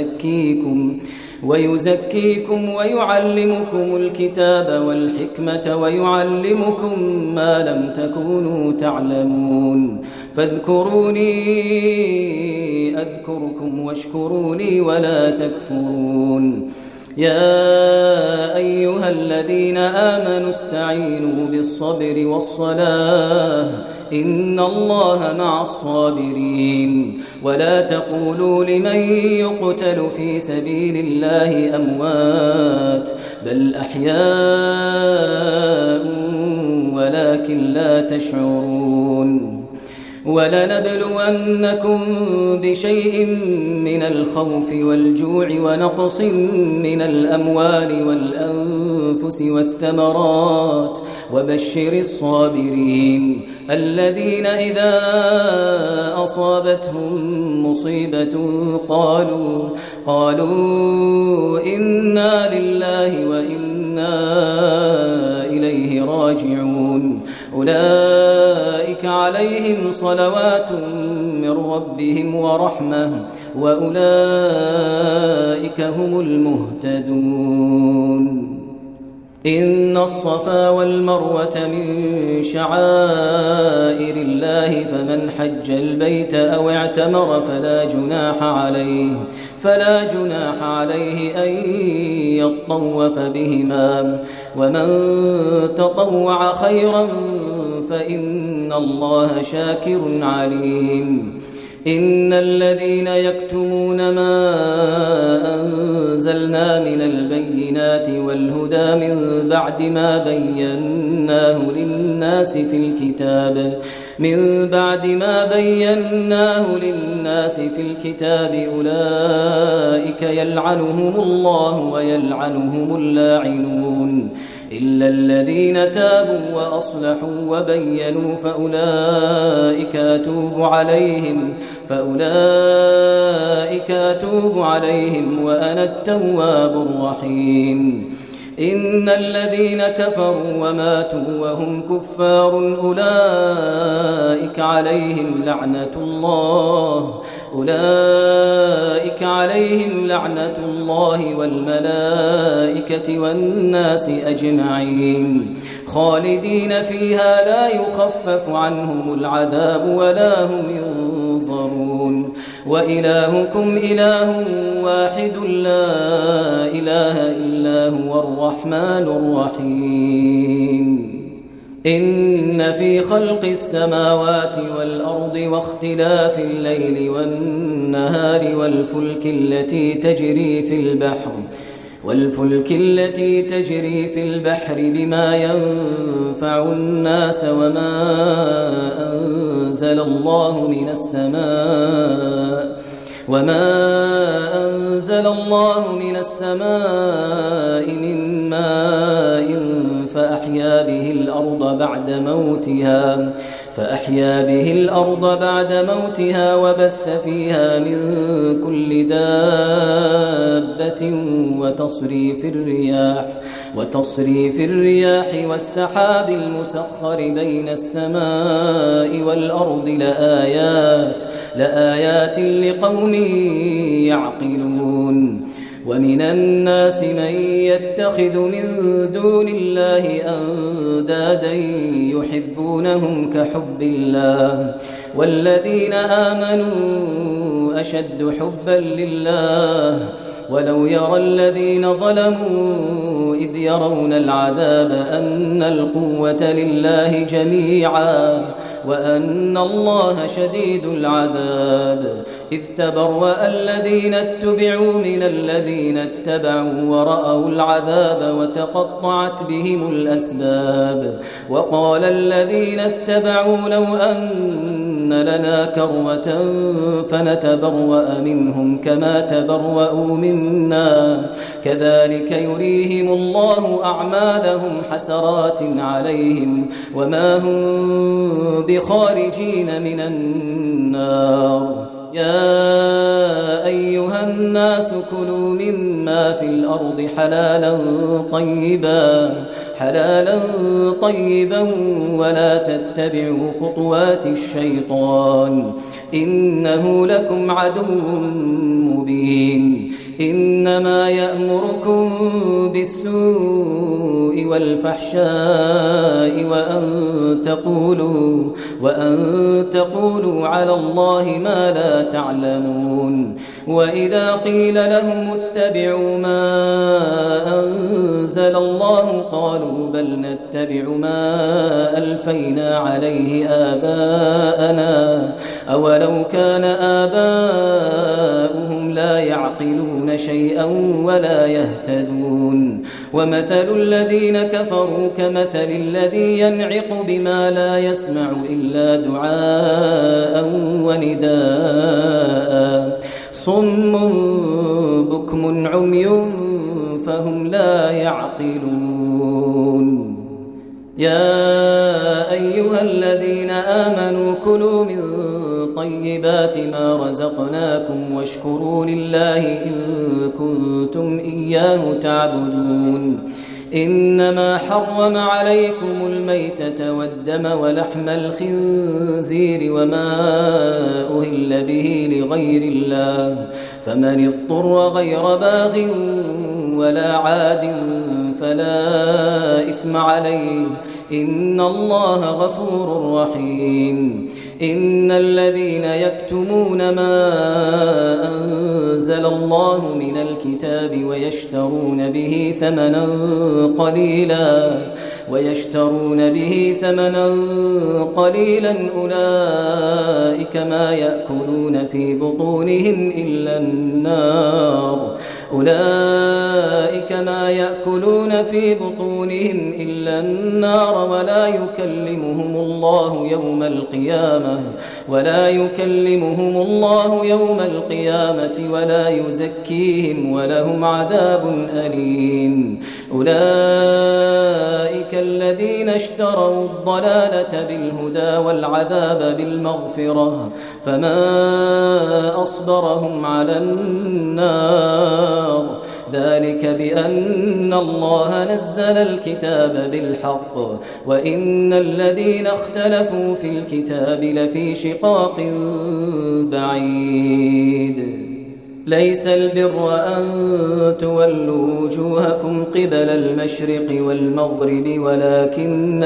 ويزكيكم ويعلمكم الكتاب والحكمة ويعلمكم ما لم تكونوا تعلمون فاذكروني أذكركم واشكروا لي ولا تكفرون يا أيها الذين آمنوا استعينوا بالصبر والصلاة إن الله مع الصابرين ولا تقولوا لمن يقتل في سبيل الله أموات بل أحياء ولكن لا تشعرون ولنبلونكم بشيء من الخوف والجوع ونقص من الأموال والأنفس والثمرات وبشر الصابرين الذين إذا أصابتهم مصيبة قالوا إنا لله وإنا إليه راجعون أولئك عليهم صلوات من ربهم ورحمة وأولئك هم المهتدون إن الصفا والمروة من شعائر الله فمن حج البيت أو اعتمر فلا جناح عليه أن يطوف بهما ومن تطوع خيرا فإن الله شاكر عليم إن الذين يكتمون ما أنزلنا من البينات والهدى من بعد ما بيناه للناس في الكتاب أولئك يلعنهم الله ويلعنهم اللاعنون إلا الذين تابوا وأصلحوا وبينوا فأولئك أتوب عليهم وأنا التواب الرحيم إن الذين كفروا وماتوا وهم كفار أولئك عليهم لعنة الله والملائكة والناس أجمعين خالدين فيها لا يخفف عنهم العذاب ولا هم ينظرون وإلهكم إله واحد لا إله إلا هو الرحمن الرحيم إن في خلق السماوات والأرض واختلاف الليل والنهار والفلك التي تجري في البحر بما ينفع الناس وما أنزل الله من السماء من ماء فأحيا به الأرض بعد موتها وبث فيها من كل دابة وتصريف الرياح والسحاب المسخر بين السماء والأرض لآيات لقوم يعقلون ومن الناس من يتخذ من دون الله أندادا يحبونهم كحب الله والذين آمنوا أشد حبا لله ولو يرى الذين ظلموا إذ يرون العذاب أن القوة لله جميعا وأن الله شديد العذاب إذ تبرأ الذين اتبعوا من الذين اتبعوا ورأوا العذاب وتقطعت بهم الأسباب وقال الذين اتبعوا لو أن لنا كرة فنتبرأ منهم كما تبرأوا منا كذلك يريهم الله أعمالهم حسرات عليهم وما هم بخارجين من النار يا أيها الناس كلوا مما في الأرض حلالا طيبا ولا تتبعوا خطوات الشيطان إنه لكم عدو مبين إنما يأمركم بالسوء والفحشاء وأن تقولوا على الله ما لا تعلمون وإذا قيل لهم اتبعوا ما أنزل الله قالوا بل نتبع ما ألفينا عليه آباءنا أولو كان آباؤهم لا يعقلون شيئا ولا يهتدون ومثل الذين كفروا كمثل الذي ينعق بما لا يسمع إلا دعاء ونداء صم بكم عمي فهم لا يعقلون يا أيها الذين آمنوا كلوا من طيبات ما رزقناكم واشكروا لله إن كنتم إياه تعبدون إنما حرم عليكم الميتة والدم ولحم الخنزير وما أهل به لغير الله فمن اضطر غير باغ ولا عاد فلا إثم عليه إن الله غفور رحيم إن الذين يكتمون ما أنزل الله من الكتاب ويشترون به ثمنا قليلا أولئك ما يأكلون في بطونهم إلا النار ولا يكلمهم الله يوم القيامة ولا يزكيهم ولهم عذاب أليم أولئك الذين اشتروا الضلالة بالهدى والعذاب بالمغفرة فما أصبرهم على النار ذلك بأن الله نزل الكتاب بالحق وإن الذين اختلفوا في الكتاب لفي شقاق بعيد ليس البر أن تولوا وجوهكم قبل المشرق والمغرب ولكن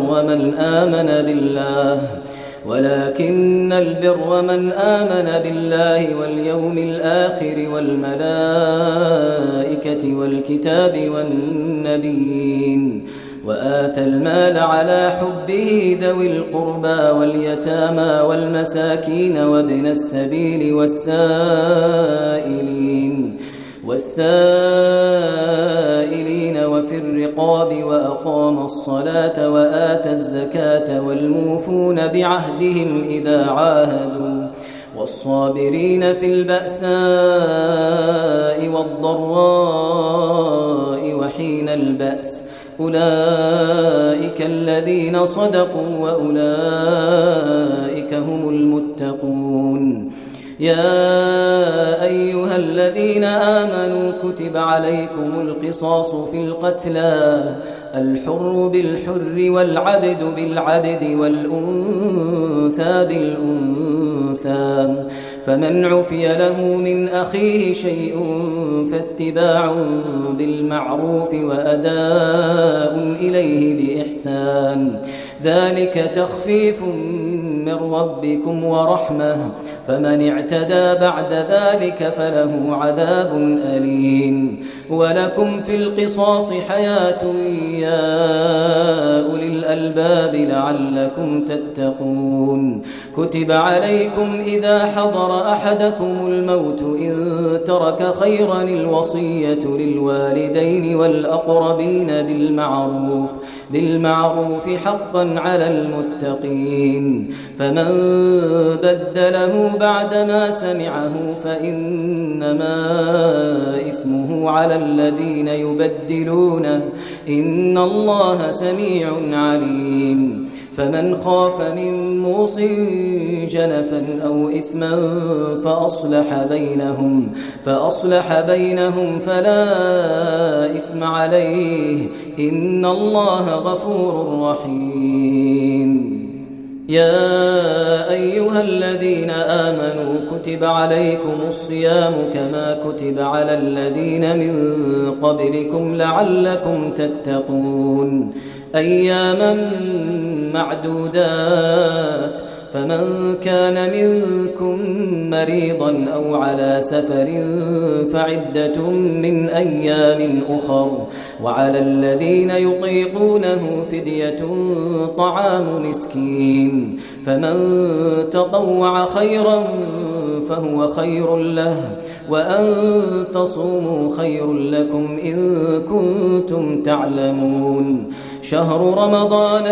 البر من آمن بالله واليوم الآخر والملائكة والكتاب والنبيين وآتى المال على حبه ذوي القربى واليتامى والمساكين وابن السبيل والسائلين وفي الرقاب وأقام الصلاة وآتى الزكاة والموفون بعهدهم إذا عاهدوا والصابرين في البأساء والضراء وحين البأس أولئك الذين صدقوا وأولئك هم المتقون يا أيها الذين آمنوا كتب عليكم القصاص في القتلى الحر بالحر والعبد بالعبد والأنثى بالأنثى فمن عفي له من أخيه شيء فاتباع بالمعروف وأداء إليه بإحسان ذلك تخفيف من ربكم ورحمة فمن اعتدى بعد ذلك فله عذاب أليم ولكم في القصاص حياة يا أولي الألباب لعلكم تتقون كتب عليكم إذا حضر أحدكم الموت إن ترك خيرا الوصية للوالدين والأقربين بالمعروف حقا على المتقين فمن بدله بعدما سمعه فإنما إثمه على الذين يبدلونه إن الله سميع عليم فمن خاف من موص جنفا أو إثما فأصلح بينهم فلا إثم عليه إن الله غفور رحيم يا أيها الذين آمنوا كتب عليكم الصيام كما كتب على الذين من قبلكم لعلكم تتقون أياما معدودات فمن كان منكم مريضا أو على سفر فعدة من أيام أخر وعلى الذين يطيقونه فدية طعام مسكين فمن تطوع خيرا فهو خير له وأن تصوموا خير لكم إن كنتم تعلمون شهر رمضان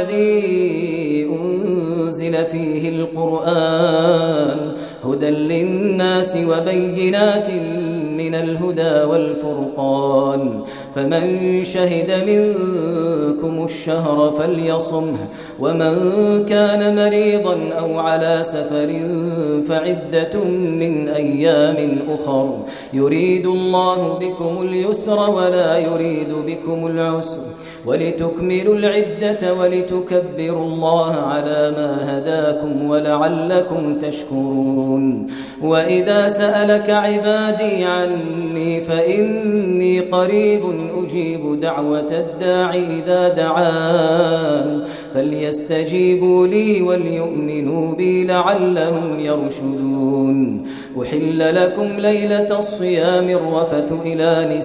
الذي أنزل فيه القرآن هدى للناس وبينات من الهدى والفرقان فمن شهد منكم الشهر فليصمه ومن كان مريضا أو على سفر فعدة من أيام أخر يريد الله بكم اليسر ولا يريد بكم العسر ولتكملوا العدة ولتكبروا الله على ما هداكم ولعلكم تشكرون وإذا سألك عبادي عني فإني قريب أجيب دعوة الداع إذا دعان فليستجيبوا لي وليؤمنوا بي لعلهم يرشدون أحل لكم ليلة الصيام الرفث إلى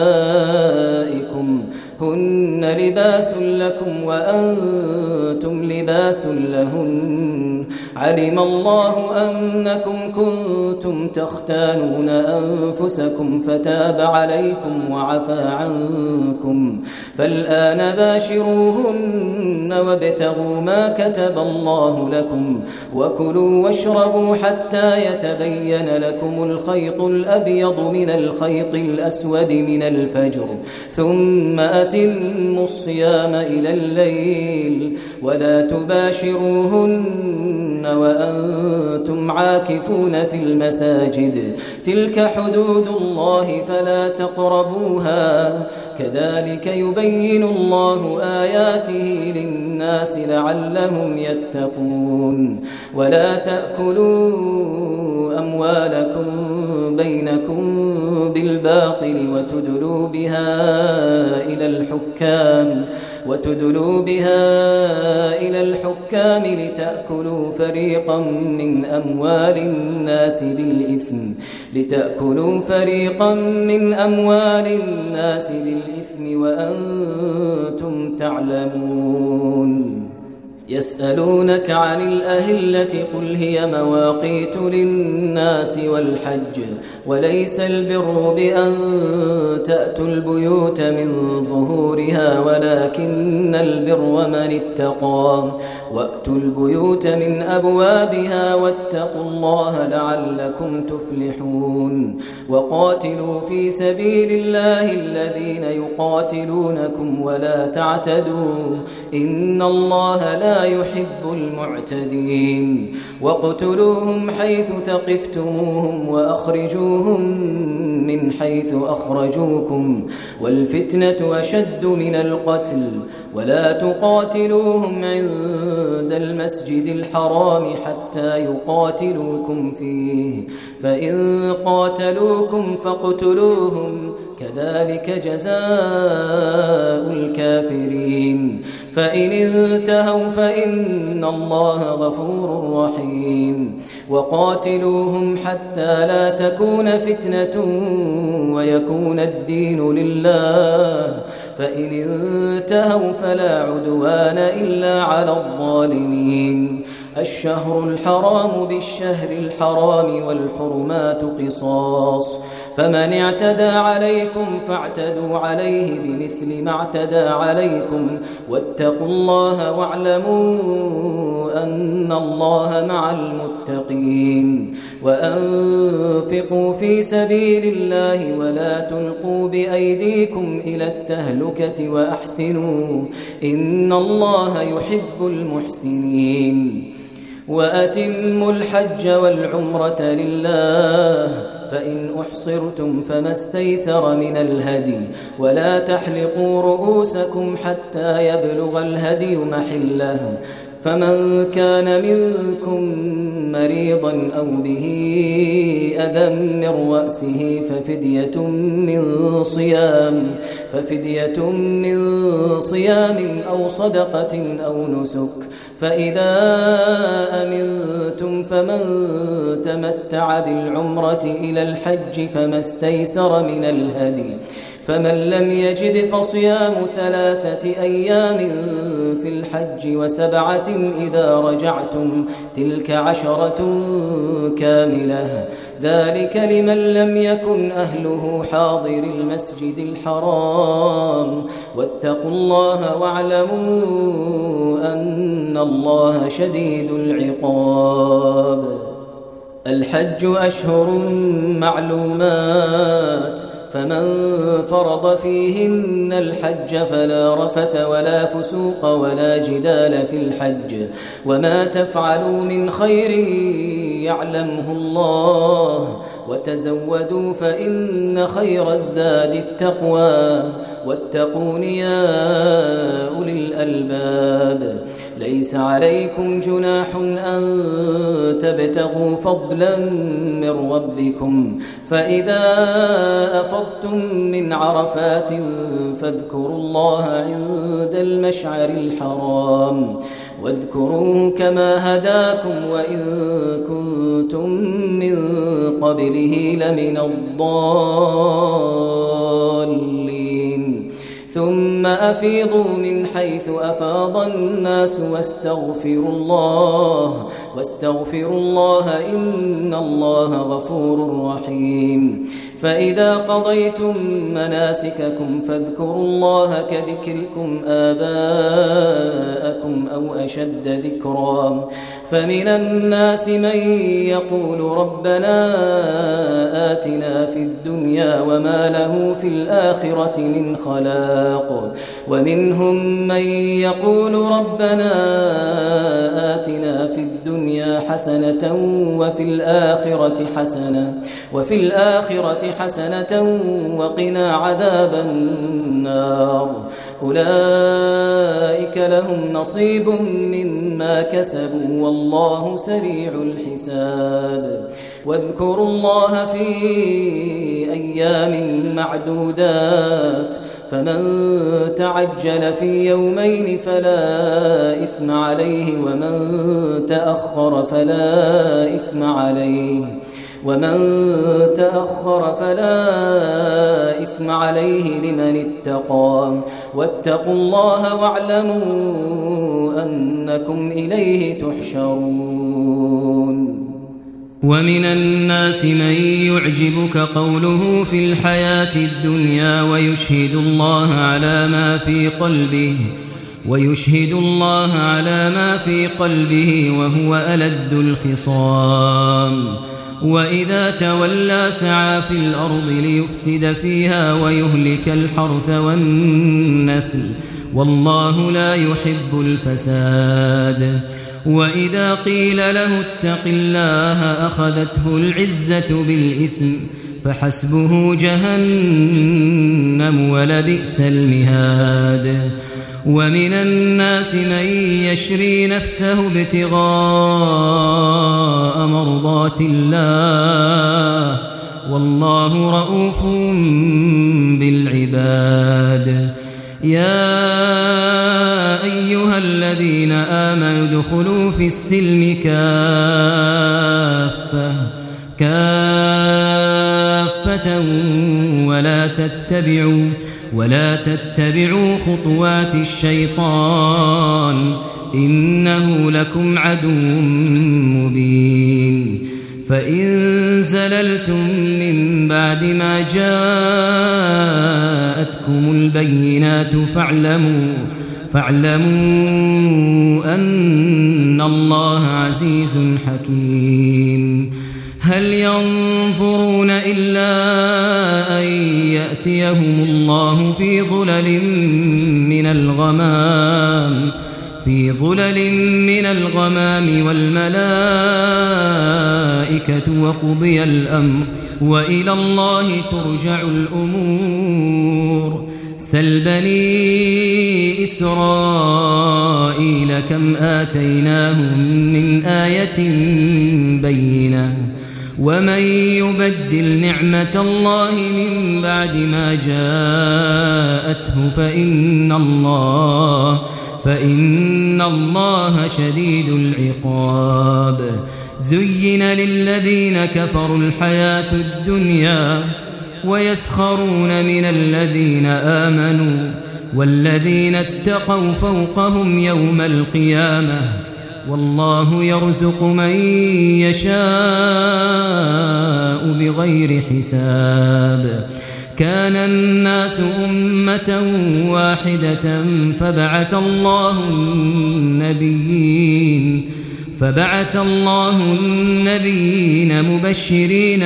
نسائكم هن لباس لكم وأنتم لباس لهن علم الله أنكم كنتم تختانون أنفسكم فتاب عليكم وعفى عنكم فالآن باشروهن وابتغوا ما كتب الله لكم وكلوا واشربوا حتى يتبين لكم الخيط الأبيض من الخيط الأسود من الفجر ثم أتموا الصيام إلى الليل ولا تباشروهن وأنتم عاكفون في المساجد تلك حدود الله فلا تقربوها كذلك يبين الله آياته للناس لعلهم يتقون ولا تأكلوا أموالكم بينكم بالباطل وتدلوا بها إلى الحكام لتأكلوا فريقا من أموال الناس بالإثم وأنتم تعلمون يسألونك عن الأهلة قل هي مواقيت للناس والحج وليس البر بأن تأتوا البيوت من ظهورها ولكن البر من اتقى وأتوا البيوت من أبوابها واتقوا الله لعلكم تفلحون وقاتلوا في سبيل الله الذين يقاتلونكم ولا تعتدوا إن الله لا يحب المعتدين واقتلوهم حيث ثقفتموهم وأخرجوهم من حيث أخرجوكم والفتنة أشد من القتل ولا تقاتلوهم عند المسجد الحرام حتى يقاتلوكم فيه فإن قاتلوكم فاقتلوهم كذلك جزاء الكافرين فإن انتهوا فإن الله غفور رحيم وقاتلوهم حتى لا تكون فتنة ويكون الدين لله، فإن انتهوا فلا عدوان إلا على الظالمين. الشهر الحرام بالشهر الحرام والحرمات قصاص، فمن اعتدى عليكم فاعتدوا عليه بمثل ما اعتدى عليكم، واتقوا الله واعلموا أن الله مع المتقين. وأنفقوا في سبيل الله ولا تلقوا بأيديكم إلى التهلكة وأحسنوا إن الله يحب المحسنين. وأتموا الحج والعمرة لله، فإن أحصرتم فما استيسر من الهدي، ولا تحلقوا رؤوسكم حتى يبلغ الهدي محله، فمن كان منكم مريضا أو به أذى من رأسه ففدية من صيام أو صدقة أو نسك. فإذا أمنتم فمن تمتع بالعمرة إلى الحج فما استيسر من الهدي، فمن لم يجد فصيام 3 أيام في الحج و7 إذا رجعتم، تلك 10 كاملة، ذلك لمن لم يكن أهله حاضر المسجد الحرام. واتقوا الله واعلموا أن الله شديد العقاب. الحج أشهر معلومات، فمن فرض فيهن الحج فلا رفث ولا فسوق ولا جدال في الحج، وما تفعلوا من خير يعلمه الله، وتزودوا فإن خير الزاد التقوى، واتقون يا أولي الألباب. ليس عليكم جناح أن تبتغوا فضلا من ربكم، فإذا أفضتم من عرفات فاذكروا الله عند المشعر الحرام، واذكروه كما هداكم وإن كنتم من قبله لمن الضالين. ثم أفيضوا من حيث أفاض الناس واستغفروا الله إن الله غفور رحيم. فإذا قضيتم مناسككم فاذكروا الله كذكركم آباءكم أو أشد ذكرا. فمن الناس من يقول ربنا آتنا في الدنيا وما له في الآخرة من خلاق، ومنهم من يقول ربنا آتنا في الدنيا حسنة وفي الآخرة حسنة وقنا عذاب النار. أولئك لهم نصيب مما كسبوا والله سريع الحساب. واذكروا الله في أيام معدودات، فمن تعجل في يومين فلا إثم عليه، ومن تأخر فلا إثم عليه لمن اتقى. واتقوا الله واعلموا أنكم إليه تحشرون. ومن الناس من يعجبك قوله في الحياة الدنيا ويشهد الله على ما في قلبه وهو ألد الخصام. وإذا تولى سعى في الأرض ليفسد فيها ويهلك الحرث والنسل والله لا يحب الفساد. وإذا قيل له اتق الله أخذته العزة بالإثم فحسبه جهنم ولبئس المهاد. ومن الناس من يشري نفسه ابتغاء مرضات الله والله رؤوف بالعباد. يا أيها الذين آمنوا ادخلوا في السلم كافة ولا تتبعوا خطوات الشيطان إنه لكم عدو مبين فإن زللتم من بعد ما جاءتكم البينات فاعلموا أن الله عزيز حكيم هل ينظرون إلا أن يأتيهم الله في ظلل من الغمام والملائكة وقضي الأمر وإلى الله ترجع الأمور سل بني إسرائيل كم آتيناهم من آية بينة ومن يبدل نعمة الله من بعد ما جاءته فإن الله شديد العقاب زين للذين كفروا الحياة الدنيا ويسخرون من الذين آمنوا والذين اتقوا فوقهم يوم القيامة والله يرزق من يشاء بغير حساب كان الناس أمة واحدة فبعث الله النبيين مبشرين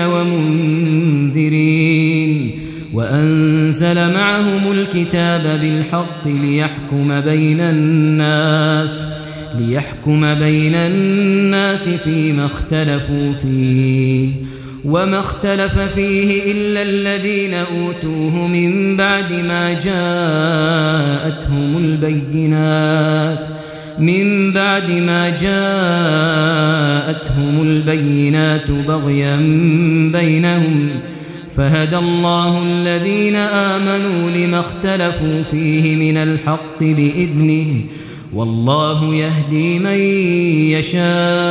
ومنذرين وأنزل معهم الكتاب بالحق ليحكم بين الناس فيما اختلفوا فيه وما اختلف فيه إلا الذين أوتوه من بعد ما جاءتهم البينات بغيا بينهم فهدى الله الذين آمنوا لما اختلفوا فيه من الحق بإذنه والله يهدي من يشاء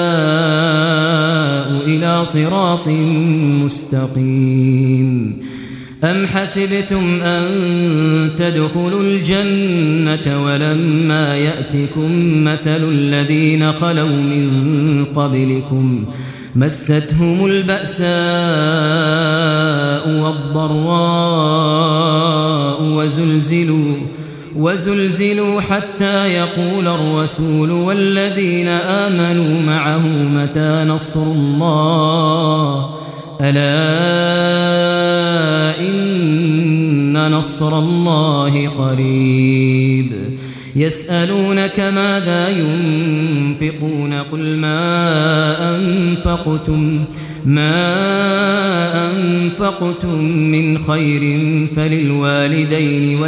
إلى صراط مستقيم أم حسبتم أن تدخلوا الجنة ولما يأتكم مثل الذين خلوا من قبلكم مستهم البأساء والضراء وزلزلوا حتى يقول الرسول والذين آمنوا معه متى نصر الله ألا إن نصر الله قريب يسألونك ماذا ينفقون قل ما أنفقتم من خير فللوالدين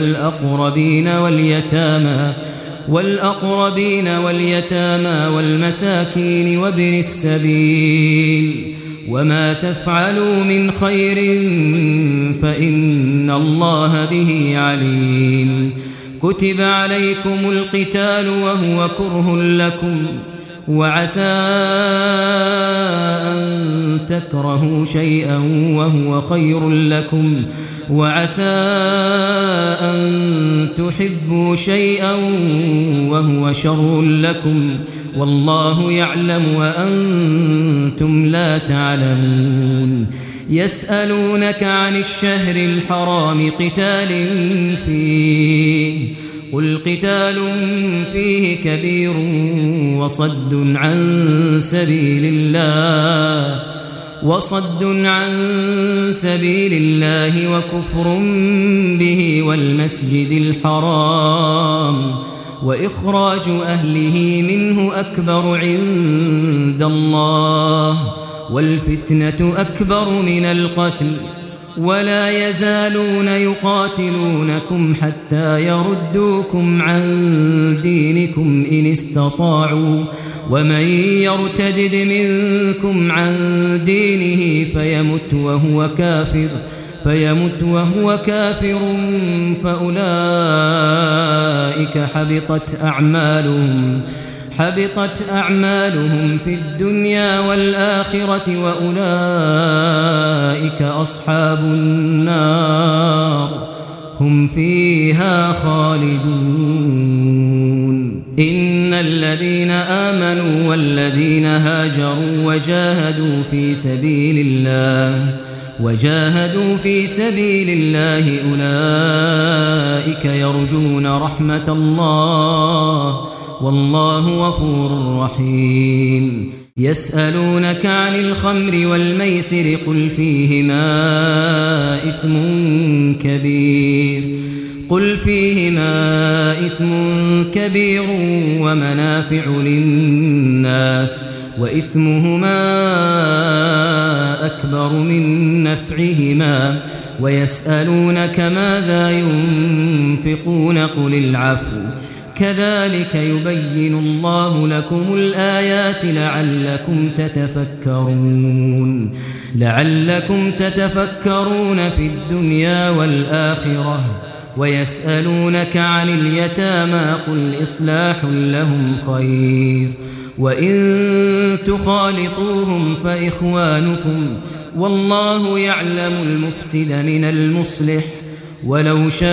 والأقربين واليتامى والمساكين وابن السبيل وما تفعلوا من خير فإن الله به عليم كتب عليكم القتال وهو كره لكم وعسى أن تكرهوا شيئا وهو خير لكم وعسى أن تحبوا شيئا وهو شر لكم والله يعلم وأنتم لا تعلمون يسألونك عن الشهر الحرام قتال فيه قل قتال فيه كبير وصد عن سبيل الله وكفر به والمسجد الحرام وإخراج أهله منه أكبر عند الله والفتنة أكبر من القتل ولا يزالون يقاتلونكم حتى يردوكم عن دينكم إن استطاعوا ومن يرتدد منكم عن دينه فيمت وهو كافر حبطت أعمالهم في الدنيا والآخرة وأولئك أصحاب النار هم فيها خالدون إن الذين آمنوا والذين هاجروا وجاهدوا في سبيل الله أولئك يرجون رحمة الله والله غفور رحيم يسألونك عن الخمر والميسر قل فيهما إثم كبير ومنافع للناس وإثمهما أكبر من نفعهما ويسألونك ماذا ينفقون قل العفو كذلك يبين الله لكم الآيات لعلكم تتفكرون في الدنيا والآخرة ويسألونك عن اليتامى قل إصلاح لهم خير وإن تخالطوهم فإخوانكم والله يعلم المفسد من المصلح ولو شاء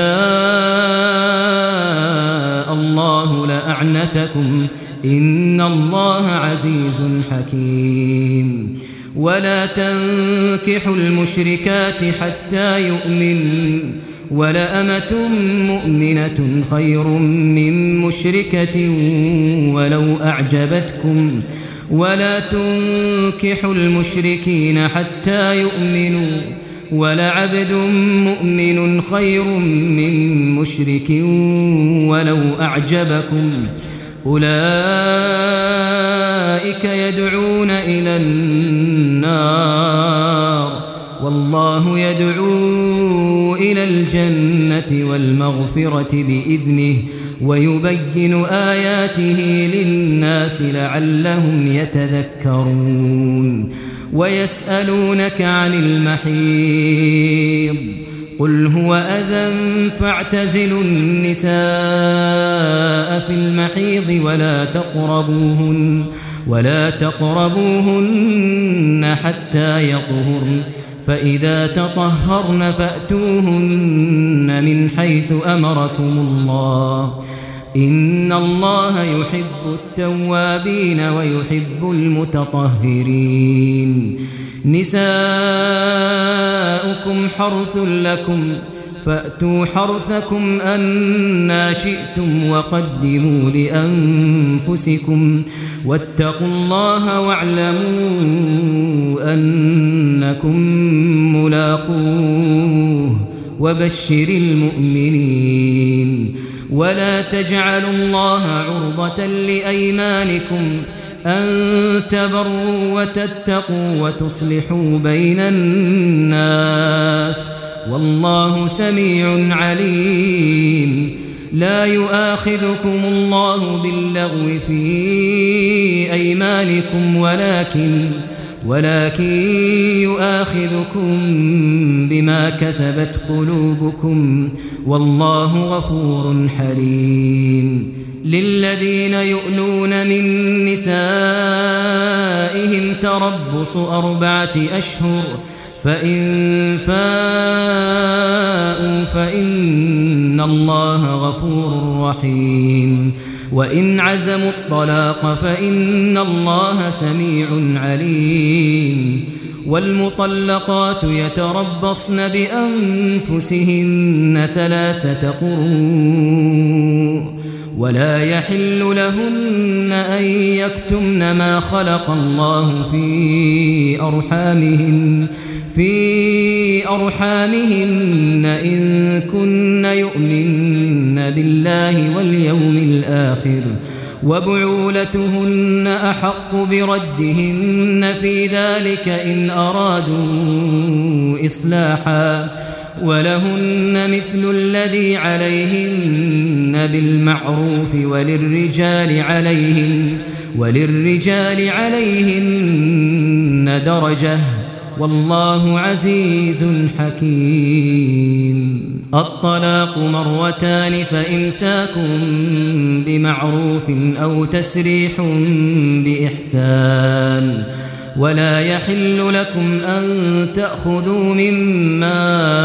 الله لأعنتكم إن الله عزيز حكيم ولا تنكحوا المشركات حتى يؤمنوا ولأمة مؤمنة خير من مشركة ولو أعجبتكم ولا تنكحوا المشركين حتى يؤمنوا ولعبد مؤمن خير من مشرك ولو أعجبكم أولئك يدعون إلى النار والله يدعو إلى الجنة والمغفرة بإذنه ويبين آياته للناس لعلهم يتذكرون ويسألونك عن المحيض قل هو أذى فاعتزلوا النساء في المحيض ولا تقربوهن حتى يطهرن فإذا تطهرن فأتوهن من حيث أمركم الله إن الله يحب التوابين ويحب المتطهرين نساؤكم حرث لكم فأتوا حرثكم أنى شئتم وقدموا لأنفسكم واتقوا الله واعلموا أنكم ملاقوه وبشر المؤمنين ولا تجعلوا الله عرضة لأيمانكم أن تبروا وتتقوا وتصلحوا بين الناس والله سميع عليم لا يؤاخذكم الله باللغو في أيمانكم ولكن يؤاخذكم بما كسبت قلوبكم والله غفور حليم للذين يؤلون من نسائهم تربص 4 أشهر فإن فاءوا فإن الله غفور رحيم وإن عزموا الطلاق فإن الله سميع عليم والمطلقات يتربصن بأنفسهن 3 قروء ولا يحل لهن أن يكتمن ما خلق الله في أرحامهن إن كن يؤمن بالله واليوم الآخر وبعولتهن أحق بردهن في ذلك إن أرادوا إصلاحا ولهن مثل الذي عليهن بالمعروف وللرجال عليهن درجة والله عزيز حكيم الطلاق مرتان فإمساك بمعروف أو تسريح بإحسان ولا يحل لكم أن تأخذوا مما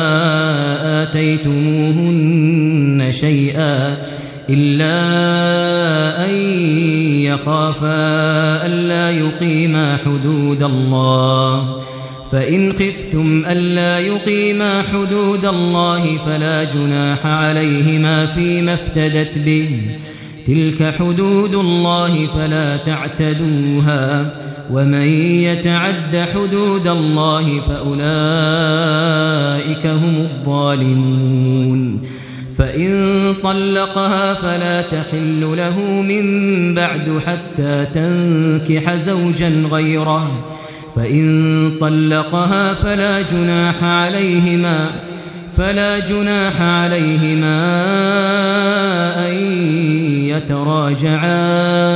آتيتموهن شيئا إلا أن يخافا ألا يقيما حدود الله فإن خفتم ألا يقيما حدود الله فلا جناح عليهما فيما افتدت به تلك حدود الله فلا تعتدوها ومن يتعد حدود الله فأولئك هم الظالمون فإن طلقها فلا تحل له من بعد حتى تنكح زوجا غيره فإن طلقها فلا جناح عليهما أن يتراجعا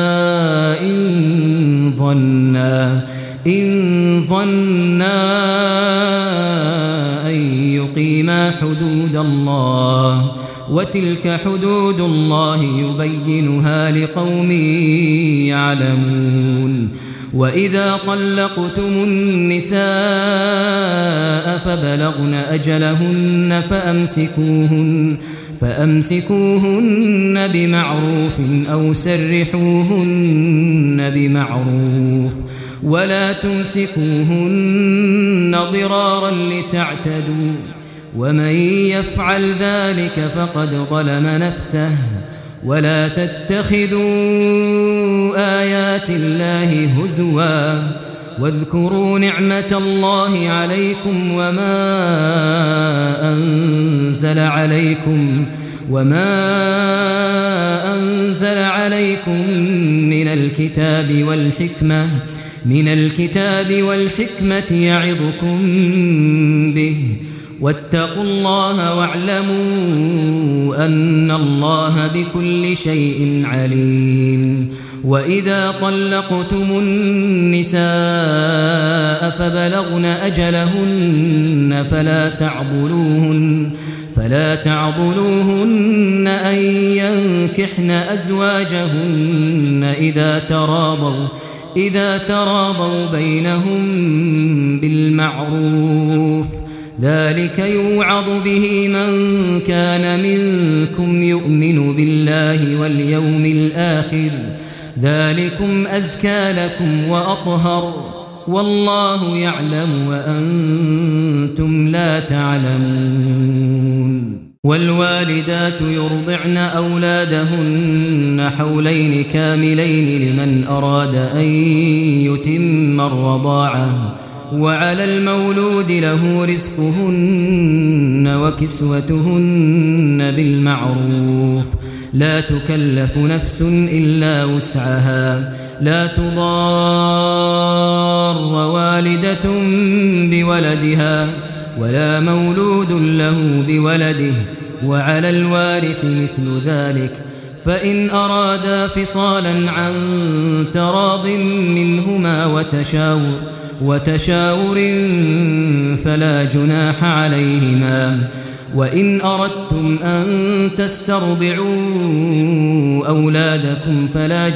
إن ظنا أن يقيما حدود الله وتلك حدود الله يبينها لقوم يعلمون وإذا طلقتم النساء فبلغن أجلهن فأمسكوهن بمعروف أو سرحوهن بمعروف ولا تمسكوهن ضرارا لتعتدوا ومن يفعل ذلك فقد ظلم نفسه ولا تتخذوا آيات الله هزوا واذكروا نعمة الله عليكم وما أنزل عليكم من الكتاب والحكمة يعظكم به واتقوا الله واعلموا أن الله بكل شيء عليم وإذا طلقتم النساء فبلغن أجلهن فلا تعضلوهن أن ينكحن أزواجهن إذا تراضوا بينهم بالمعروف ذلك يوعظ به من كان منكم يؤمن بالله واليوم الآخر ذلكم أزكى لكم وأطهر والله يعلم وأنتم لا تعلمون والوالدات يرضعن أولادهن حولين كاملين لمن أراد أن يتم الرضاعة وعلى المولود له رزقهن وكسوتهن بالمعروف لا تكلف نفس إلا وسعها لا تضار والدة بولدها ولا مولود له بولده وعلى الوارث مثل ذلك فإن أرادا فصالا عن تراض منهما وتشاور فلا جناح عليهما وإن أردتم أن تسترضعوا أولادكم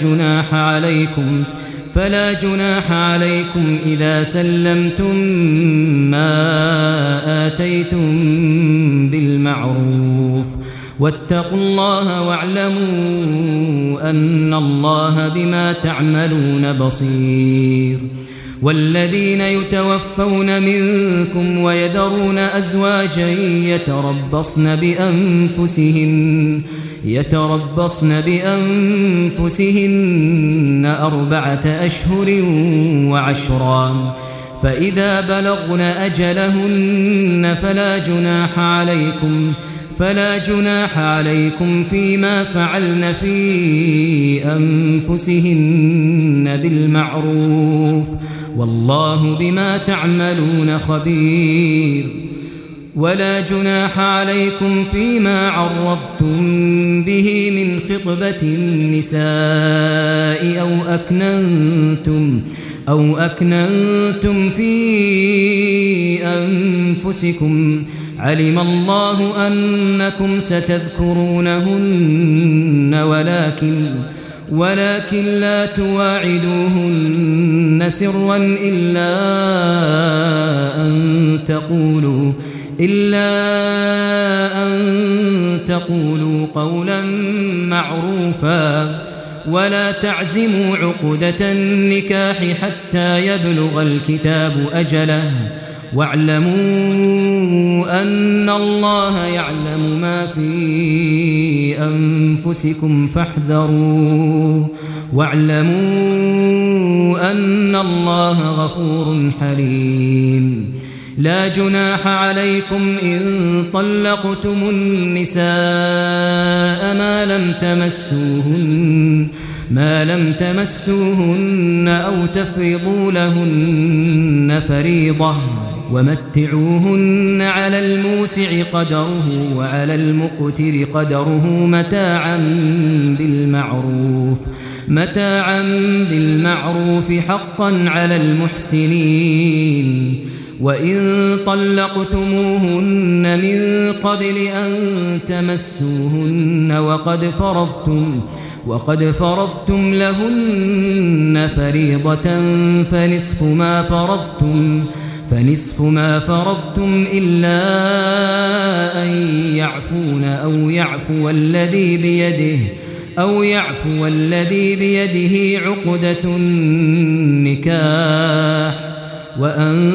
فلا جناح عليكم إذا سلمتم ما آتيتم بالمعروف واتقوا الله واعلموا أن الله بما تعملون بصير والذين يتوفون منكم ويذرون أزواجا يتربصن بأنفسهن 4 أشهر وعشرا فإذا بلغن أجلهن فلا جناح عليكم فيما فعلن في أنفسهن بالمعروف والله بما تعملون خبير ولا جناح عليكم فيما عرضتم به من خطبة النساء أو أكننتم في أنفسكم علم الله أنكم ستذكرونهن ولكن لا تواعدوهن سرا إلا أن تقولوا قولا معروفا ولا تعزموا عقدة النكاح حتى يبلغ الكتاب أجله واعلموا أن الله يعلم ما في أنفسكم فاحذروه واعلموا أن الله غفور حليم لا جناح عليكم إن طلقتم النساء ما لم تمسوهن أو تفرضوا لهن فريضة ومتعوهن على الموسع قدره وعلى المقتر قدره متاعا بالمعروف حقا على المحسنين وإن طلقتموهن من قبل أن تمسوهن وقد فرضتم لهن فريضة فنصف ما فرضتم إلا أن يعفون أو يعفو الذي بيده عقدة النكاح وأن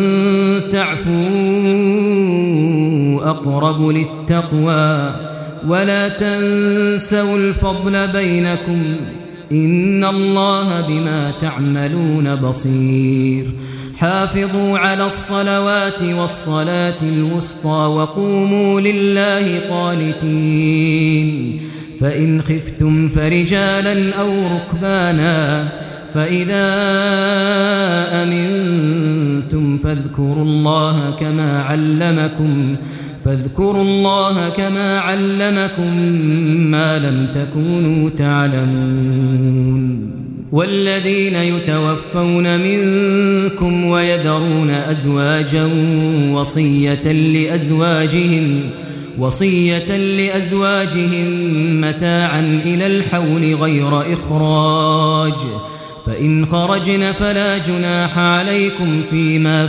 تعفوا أقرب للتقوى ولا تنسوا الفضل بينكم إن الله بما تعملون بصير حافظوا على الصلوات والصلاة الوسطى وقوموا لله قانتين فإن خفتم فرجالا أو ركبانا فإذا أمنتم فاذكروا الله كما علمكم ما لم تكونوا تعلمون والذين يتوفون منكم ويذرون أزواجا وصية لأزواجهم متاعا إلى الحول غير إخراج فإن خرجن فلا جناح عليكم فيما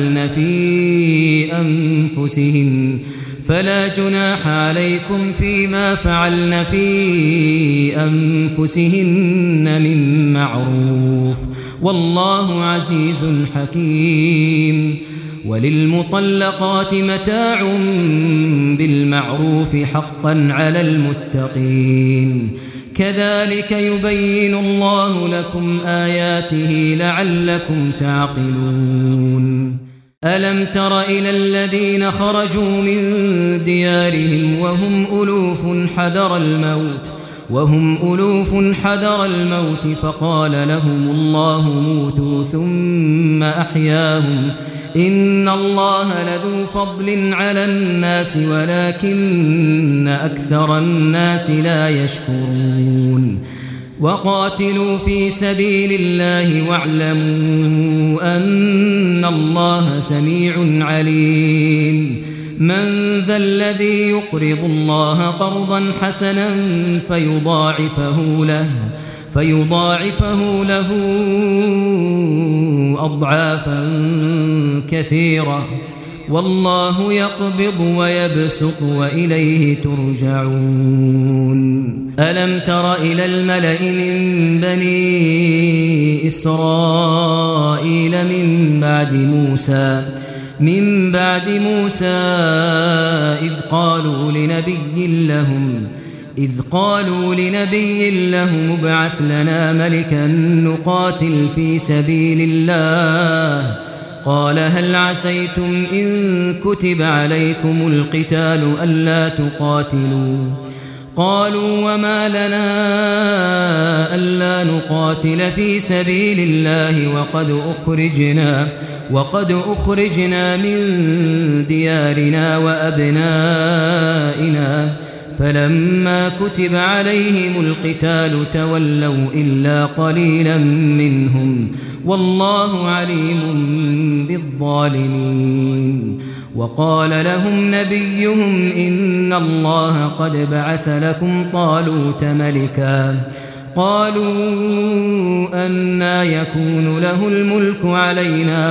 فعلن في أنفسهن من معروف والله عزيز حكيم وللمطلقات متاع بالمعروف حقا على المتقين كذلك يبين الله لكم آياته لعلكم تعقلون ألم تر إلى الذين خرجوا من ديارهم وهم ألوف حذر الموت فقال لهم الله موتوا ثم أحياهم إن الله لذو فضل على الناس ولكن أكثر الناس لا يشكرون وقاتلوا في سبيل الله واعلموا أن الله سميع عليم من ذا الذي يقرض الله قرضا حسنا فيضاعفه له أضعافا كثيرة والله يقبض ويبسط وإليه ترجعون ألم تر إلى الملأ من بني إسرائيل من بعد موسى إذ قالوا لنبي لهم ابعث لنا ملكا نقاتل في سبيل الله قال هل عسيتم إن كتب عليكم القتال ألا تقاتلوا قالوا وما لنا ألا نقاتل في سبيل الله وقد أخرجنا من ديارنا وأبنائنا فلما كتب عليهم القتال تولوا إلا قليلا منهم والله عليم بالظالمين وقال لهم نبيهم إن الله قد بعث لكم طالوت ملكا قالوا أنى يكون له الملك علينا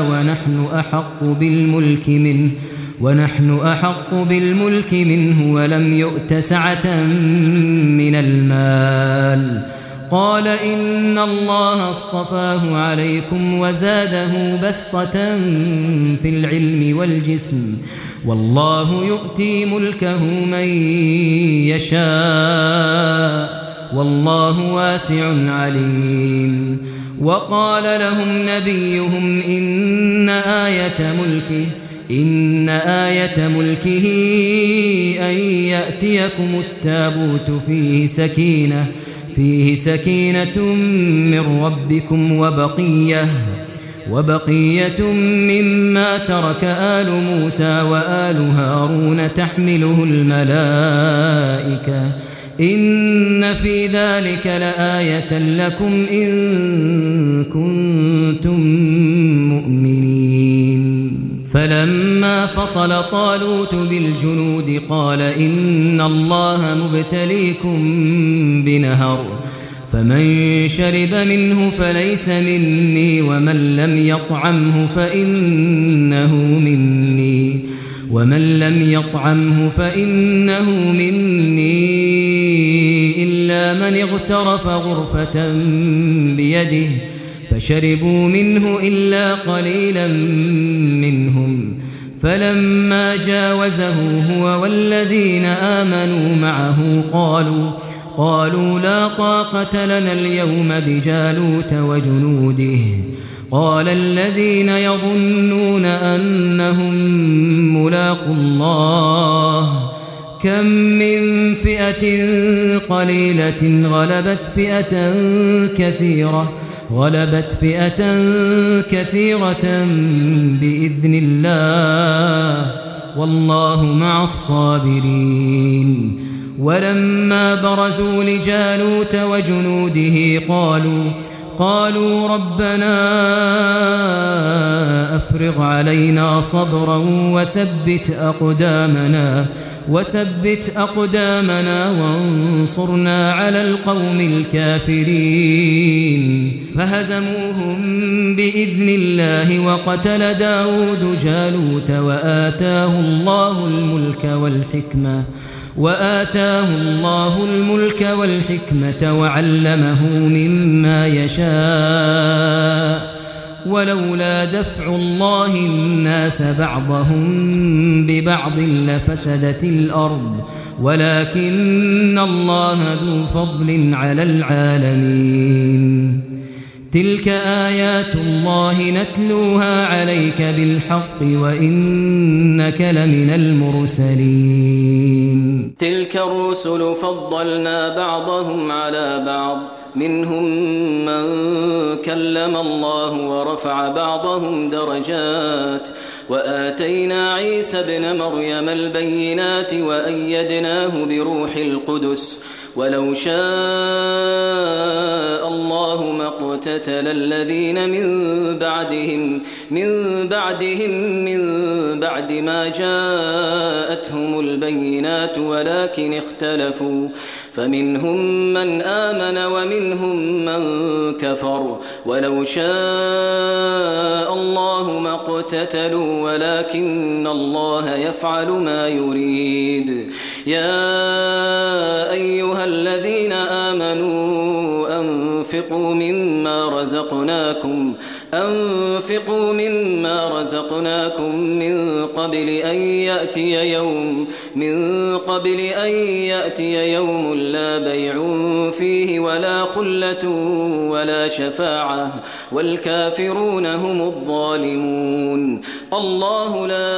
ونحن أحق بالملك منه ولم يؤت سعة من المال قال إن الله اصطفاه عليكم وزاده بسطة في العلم والجسم والله يؤتي ملكه من يشاء والله واسع عليم وقال لهم نبيهم إن آية ملكه أن يأتيكم التابوت فيه سكينة من ربكم وبقية مما ترك آل موسى وآل هارون تحمله الملائكة إن في ذلك لآية لكم إن كنتم مؤمنين فلما فصل طالوت بالجنود قال إن الله مبتليكم بنهر فمن شرب منه فليس مني ومن لم يطعمه فإنه مني إلا من اغترف غرفة بيده فشربوا منه إلا قليلا منهم فلما جاوزه هو والذين آمنوا معه قالوا لا طاقة لنا اليوم بجالوت وجنوده قال الذين يظنون أنهم ملاقو الله كم من فئة قليلة غلبت فئة كثيرة بإذن الله والله مع الصابرين ولما برزوا لجالوت وجنوده قالوا ربنا أفرغ علينا صبرا وثبت أقدامنا وانصرنا على القوم الكافرين فهزموهم بإذن الله وقتل داود جالوت وآتاه الله الملك والحكمة وعلمه مما يشاء ولولا دفع الله الناس بعضهم ببعض لفسدت الأرض ولكن الله ذو فضل على العالمين تلك آيات الله نتلوها عليك بالحق وإنك لمن المرسلين تلك الرسل فضلنا بعضهم على بعض منهم من كلم الله ورفع بعضهم درجات وآتينا عيسى ابن مريم البينات وأيدناه بروح القدس ولو شاء الله ما اقتتل الذين من بعد ما جاءتهم البينات ولكن اختلفوا فمنهم من آمن ومنهم من كفر ولو شاء الله ما اقتتلوا ولكن الله يفعل ما يريد يا أيها الذين آمنوا أنفقوا مما رزقناكم من قبل أن يأتي يوم لا بيع فيه ولا خلة ولا شفاعة والكافرون هم الظالمون الله لا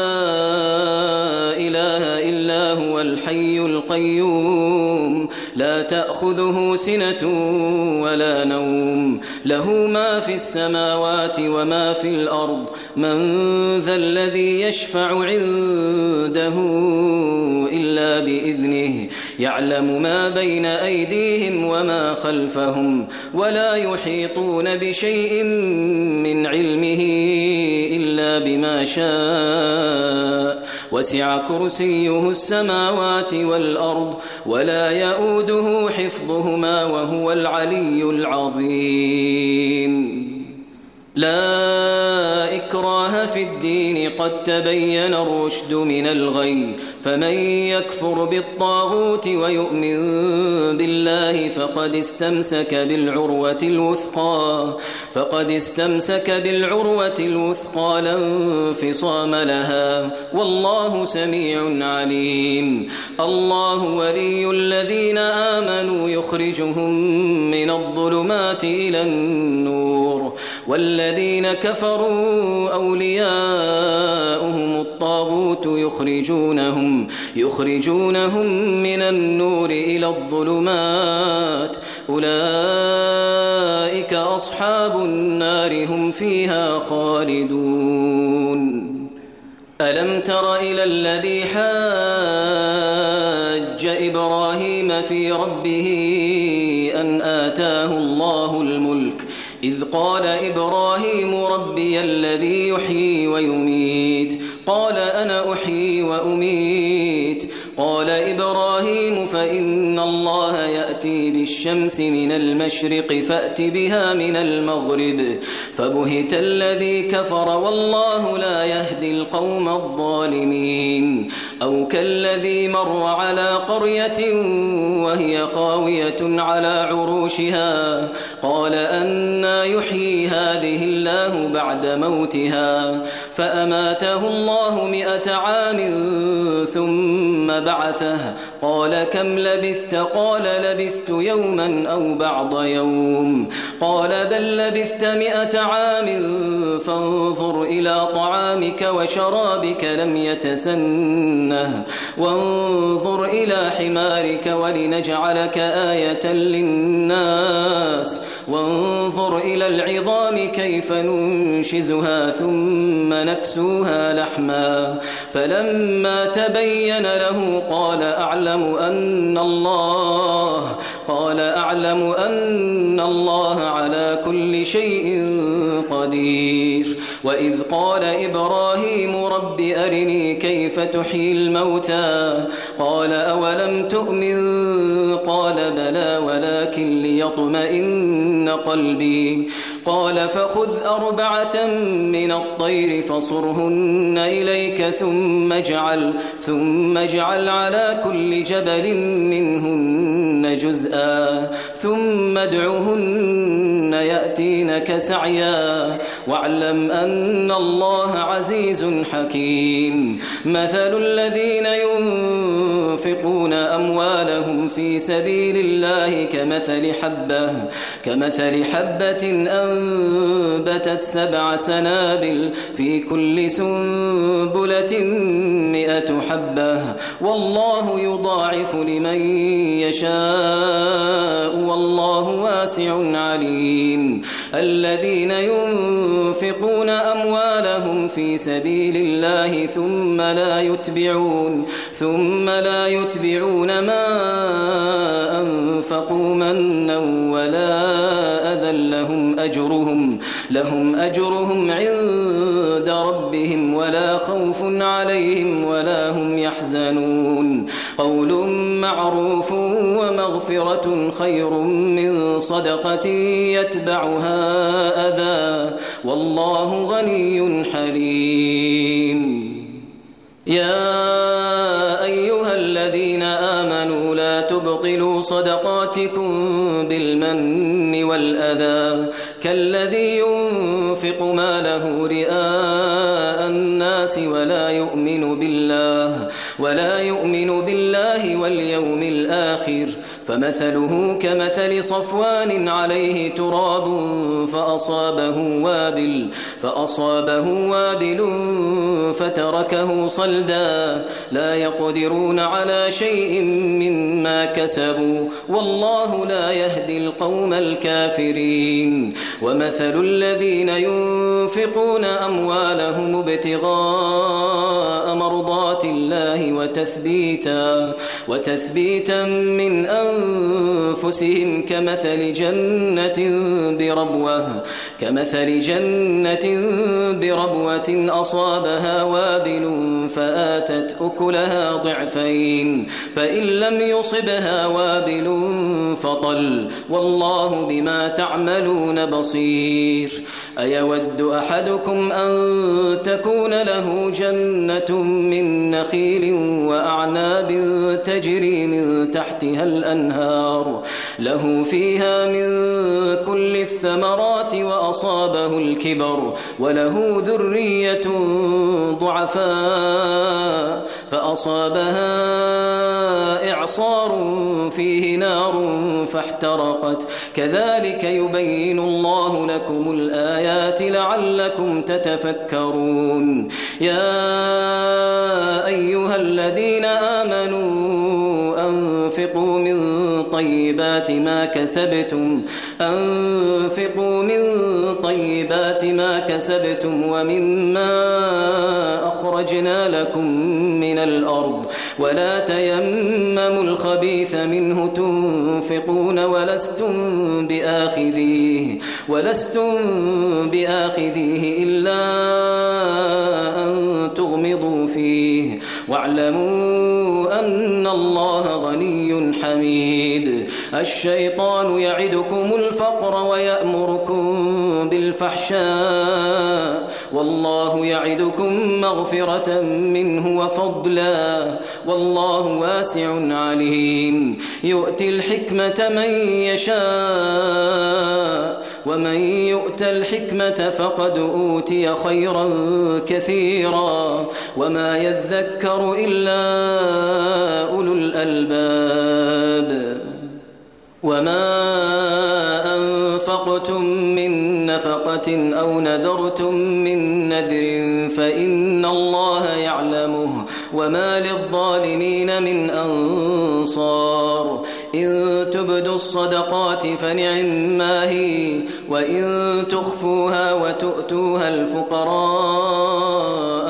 إله إلا هو الحي القيوم لا تأخذه سنة ولا نوم له ما في السماوات وما في الأرض من ذا الذي يشفع عنده إلا بإذنه يعلم ما بين أيديهم وما خلفهم ولا يحيطون بشيء من علمه إلا بما شاء وسع كرسيه السماوات والأرض ولا يؤوده حفظهما وهو العلي العظيم. لا إكراه في الدين قد تبين الرشد من الغي فمن يكفر بالطاغوت ويؤمن بالله فقد استمسك بالعروة الوثقى لا انفصام لها والله سميع عليم. الله ولي الذين آمنوا يخرجهم من الظلمات إلى النور والذين كفروا أولياؤهم الطاغوت يخرجونهم من النور إلى الظلمات أولئك أصحاب النار هم فيها خالدون. ألم تر إلى الذي حاج إبراهيم في ربه أن آتاه الله الملك إذ قال إبراهيم ربي الذي يحيي ويميت قال أنا أحيي وأميت قال إبراهيم فإن الله يأتي بالشمس من المشرق فأت بها من المغرب فبهت الذي كفر والله لا يهدي القوم الظالمين. أو كالذي مر على قرية وهي خاوية على عروشها قال أنى يحيي هذه الله بعد موتها فأماته الله 100 عام ثم بعثه قال كم لبثت قال لبثت يوما أو بعض يوم قال بل لبثت 100 عام فانظر إلى طعامك وشرابك لم يتسنه وانظر إلى حمارك ولنجعلك آية للناس وانظر إلى العظام كيف ننشزها ثم نكسوها لحما فلما تبين له قال أعلم أن الله على كل شيء قدير. وإذ قال إبراهيم رب أرني كيف تحيي الموتى قال أولم تؤمن قال بلى ولكن ليطمئن قلبي قال فخذ 4 من الطير فصرهن إليك ثم اجعل على كل جبل منهن جزءا ثم ادعهن يأتينك سعيا واعلم أن الله عزيز حكيم. مثل الذين ينفقون أموالهم في سبيل الله كمثل حبة أنبتت 7 سنابل في كل سنبلة 100 حبة والله يضاعف لمن يشاء والله واسع عليم. الذين ينفقون أموالهم في سبيل الله ثم لا يتبعون ما أنفقوا منا ولا أذى لهم أجرهم عند ربهم ولا خوف عليهم ولا هم يحزنون. قول معروف ومغفرة خير من صدقة يتبعها أذى والله غني حليم. يا أيها الذين آمنوا لا تبطلوا صدقاتكم بالمن والأذى كالذي ينفق ماله رئاء الناس ولا يؤمن بالله واليوم الآخر فمثله كمثل صفوان عليه تراب فأصابه وابل فتركه صلدا لا يقدرون على شيء مما كسبوا والله لا يهدي القوم الكافرين. ومثل الذين ينفقون أموالهم ابتغاء مرضات الله وتثبيتا من أنفسهم كمثل جنة بربوة أصابها وابل فآتت أكلها ضعفين فإن لم يصبها وابل فطل والله بما تعملون بصير. أيود أحدكم أن تكون له جنة من نخيل وأعناب تجري من تحتها الأنهار له فيها من كل الثمرات وأصابه الكبر وله ذرية ضعفاء فأصابها إعصار فيه نار فاحترقت كذلك يبين الله لكم الآيات لعلكم تتفكرون. يا أيها الذين آمنوا أنفقوا من طيبات ما كسبتم ومما أخرجنا لكم من الأرض ولا تيمموا الخبيث منه تنفقون ولستم بآخذيه إلا أن تغمضوا فيه واعلموا أن الله غني حميد. الشيطان يعدكم الفقر ويأمركم بالفحشاء والله يعدكم مغفرة منه وفضلا والله واسع عليم. يؤتي الحكمة من يشاء ومن يؤت الحكمة فقد أوتي خيرا كثيرا وما يذكر إلا أولو الألباب. وما أنفقتم من نفقة أو نذرتم من نذر فإن الله يعلمه وما للظالمين من أنصار. إن تبدوا الصدقات فنعما هي وإن تخفوها وتؤتوها الفقراء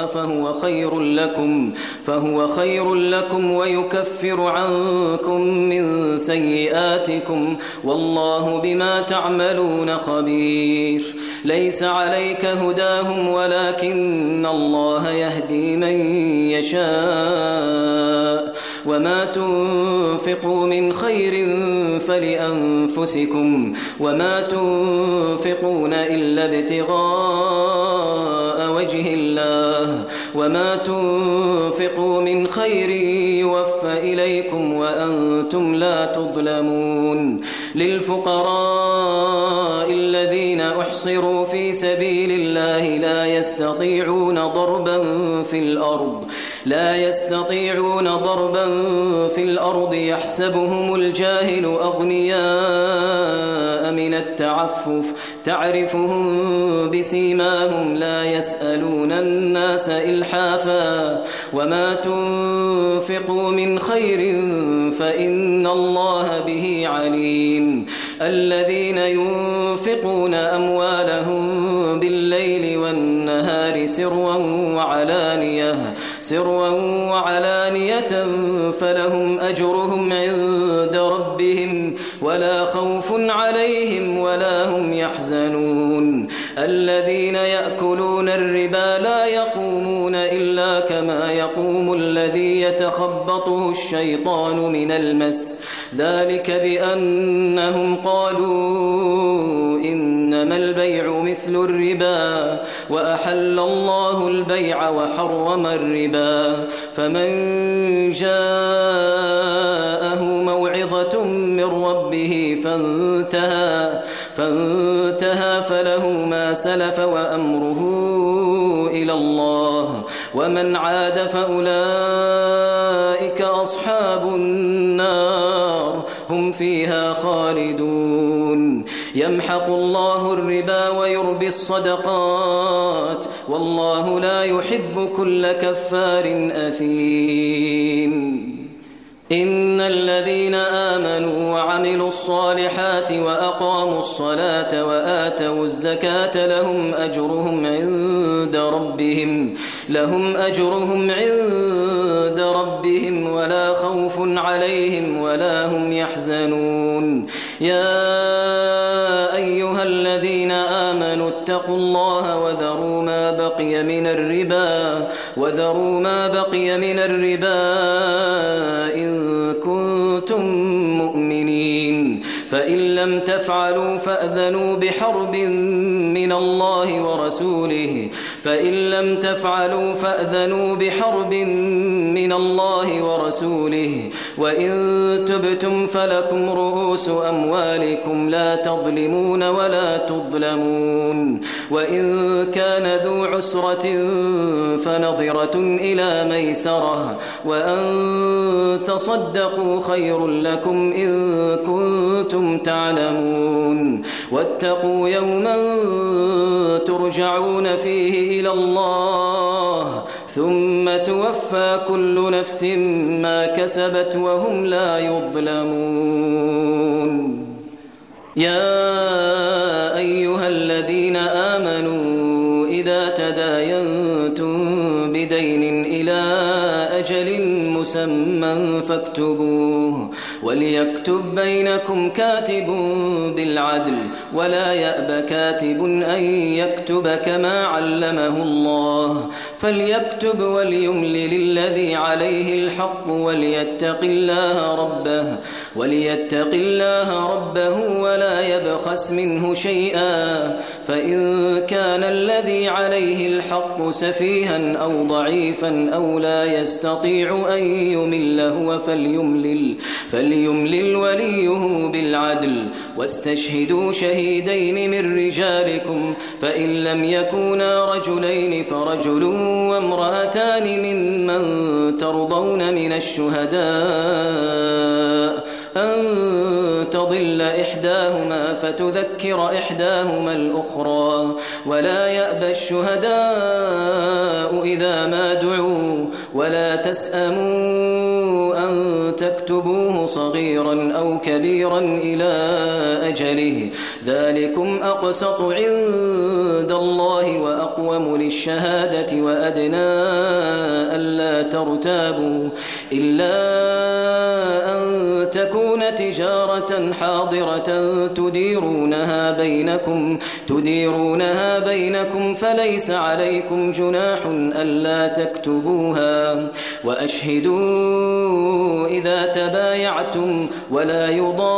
فهو خير لكم ويكفر عنكم من سيئاتكم والله بما تعملون خبير. ليس عليك هداهم ولكن الله يهدي من يشاء وما تنفقوا من خير فلأنفسكم وما تنفقون إلا ابتغاء وجه الله وما تنفقوا من خير يوفى إليكم وأنتم لا تظلمون. للفقراء الذين أحصروا في سبيل الله لا يستطيعون ضربا في الأرض يحسبهم الجاهل أغنياء من التعفف تعرفهم بسيماهم لا يسألون الناس إلحافا وما تنفقوا من خير فإن الله به عليم. الذين ينفقون أموالهم بالليل والنهار سرا وعلانية فلهم أجرهم عند ربهم ولا خوف عليهم ولا هم يحزنون. الذين يأكلون الربا لا يقومون إلا كما يقوم الذي يتخبطه الشيطان من المس ذلك بأنهم قالوا إنما البيع مثل الربا وأحل الله البيع وحرم الربا. فمن جاءه موعظة من ربه فانتهى فله ما سلف وأمره إلى الله ومن عاد فأولئك أصحاب النار هم فيها خالدون. يمحق الله الربا ويربي الصدقات والله لا يحب كل كفار أثيم. إن الذين الصلاة وأقاموا الصلاة وآتوا الزكاة لهم أجرهم عند ربهم ولا خوف عليهم ولا هم يحزنون يا أيها الذين آمنوا اتقوا الله وذروا ما بقي من الربا إن كنتم مؤمنين فإن لم تفعلوا فأذنوا بحرب من الله ورسوله وإن تبتم فلكم رؤوس أموالكم لا تظلمون ولا تظلمون وإن كان ذو عسرة فنظرة إلى ميسرة وأن تصدقوا خير لكم إن كنتم تعلمون واتقوا يوما ترجعون فيه إلى الله ثم توفى كل نفس ما كسبت وهم لا يظلمون يا أيها الذين آمنوا إذا تداينتم بدين إلى أجل مسمى فاكتبوه وليكتب بينكم كاتب بالعدل ولا يأب كاتب أن يكتب كما علمه الله فليكتب وليملل الذي عليه الحق وليتق الله ربه ولا يبخس منه شيئا فإن كان الذي عليه الحق سفيها أو ضعيفا أو لا يستطيع أن يمل هو فليملل وليه بالعدل واستشهدوا شهيدين من رجالكم فإن لم يكونا رجلين فرجل وامرأتان ممن ترضون من الشهداء أن تضل إحداهما فتذكر إحداهما الأخرى ولا يأبى الشهداء إذا ما دعوا ولا تسأموا أن تكتبوه صغيرا أو كبيرا إلى أجله ذلكم أقسط عند الله وأقوم للشهادة وأدنى ألا ترتابوا إلا أن تكون تجارة حاضرة تديرونها بينكم فليس عليكم جناح ألا تكتبوها وأشهدوا إذا تبايعتم ولا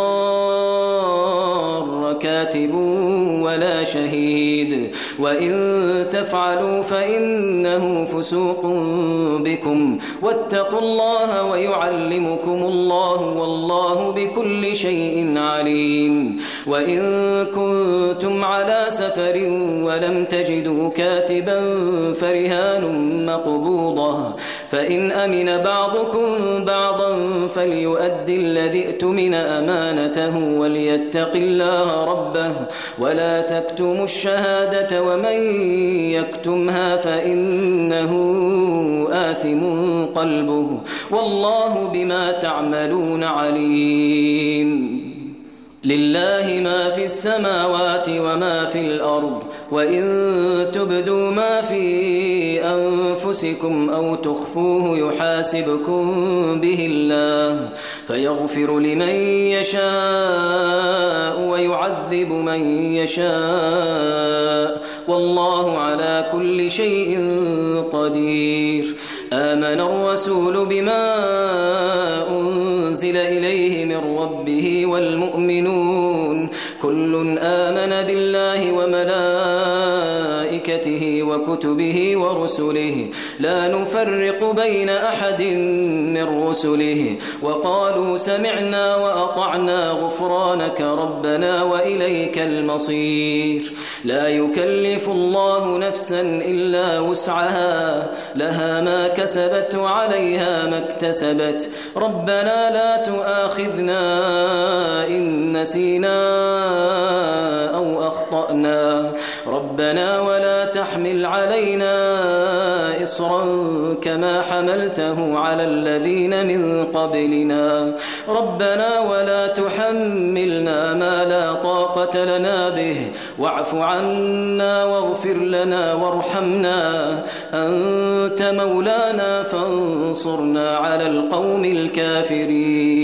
يضار كاتب ولا شهيد وإن تفعلوا فإنه فسوق بكم واتقوا الله ويعلمكم الله والله بكل شيء عليم وإن كنتم على سفر ولم تجدوا كاتبا فرهان مقبوضة فإن أمن بعضكم بعضا فليؤدي الذي اؤتمن أمانته وليتق الله ربه ولا تكتموا الشهادة ومن يكتمها فإنه آثم قلبه والله بما تعملون عليم لله ما في السماوات وما في الأرض وإن تبدوا ما في أنفسكم أو تخفوه يحاسبكم به الله فيغفر لمن يشاء ويعذب من يشاء والله على كل شيء قدير آمن الرسول بما أنزل إليه من ربه والمؤمنون كل آمن بالله وملائكته وكتبه ورسله لا نفرق بين أحد من رسله وقالوا سمعنا وأطعنا غفرانك ربنا وإليك المصير لا يكلف الله نفسا إلا وسعها لها ما كسبت وعليها ما اكتسبت ربنا لا تؤاخذنا إن نسينا أو أخطأنا ربنا ولا تحمل علينا إصرا كما حملته على الذين من قبلنا ربنا ولا تحملنا ما لا طاقة لنا به واعف عنا واغفر لنا وارحمنا أنت مولانا فانصرنا على القوم الكافرين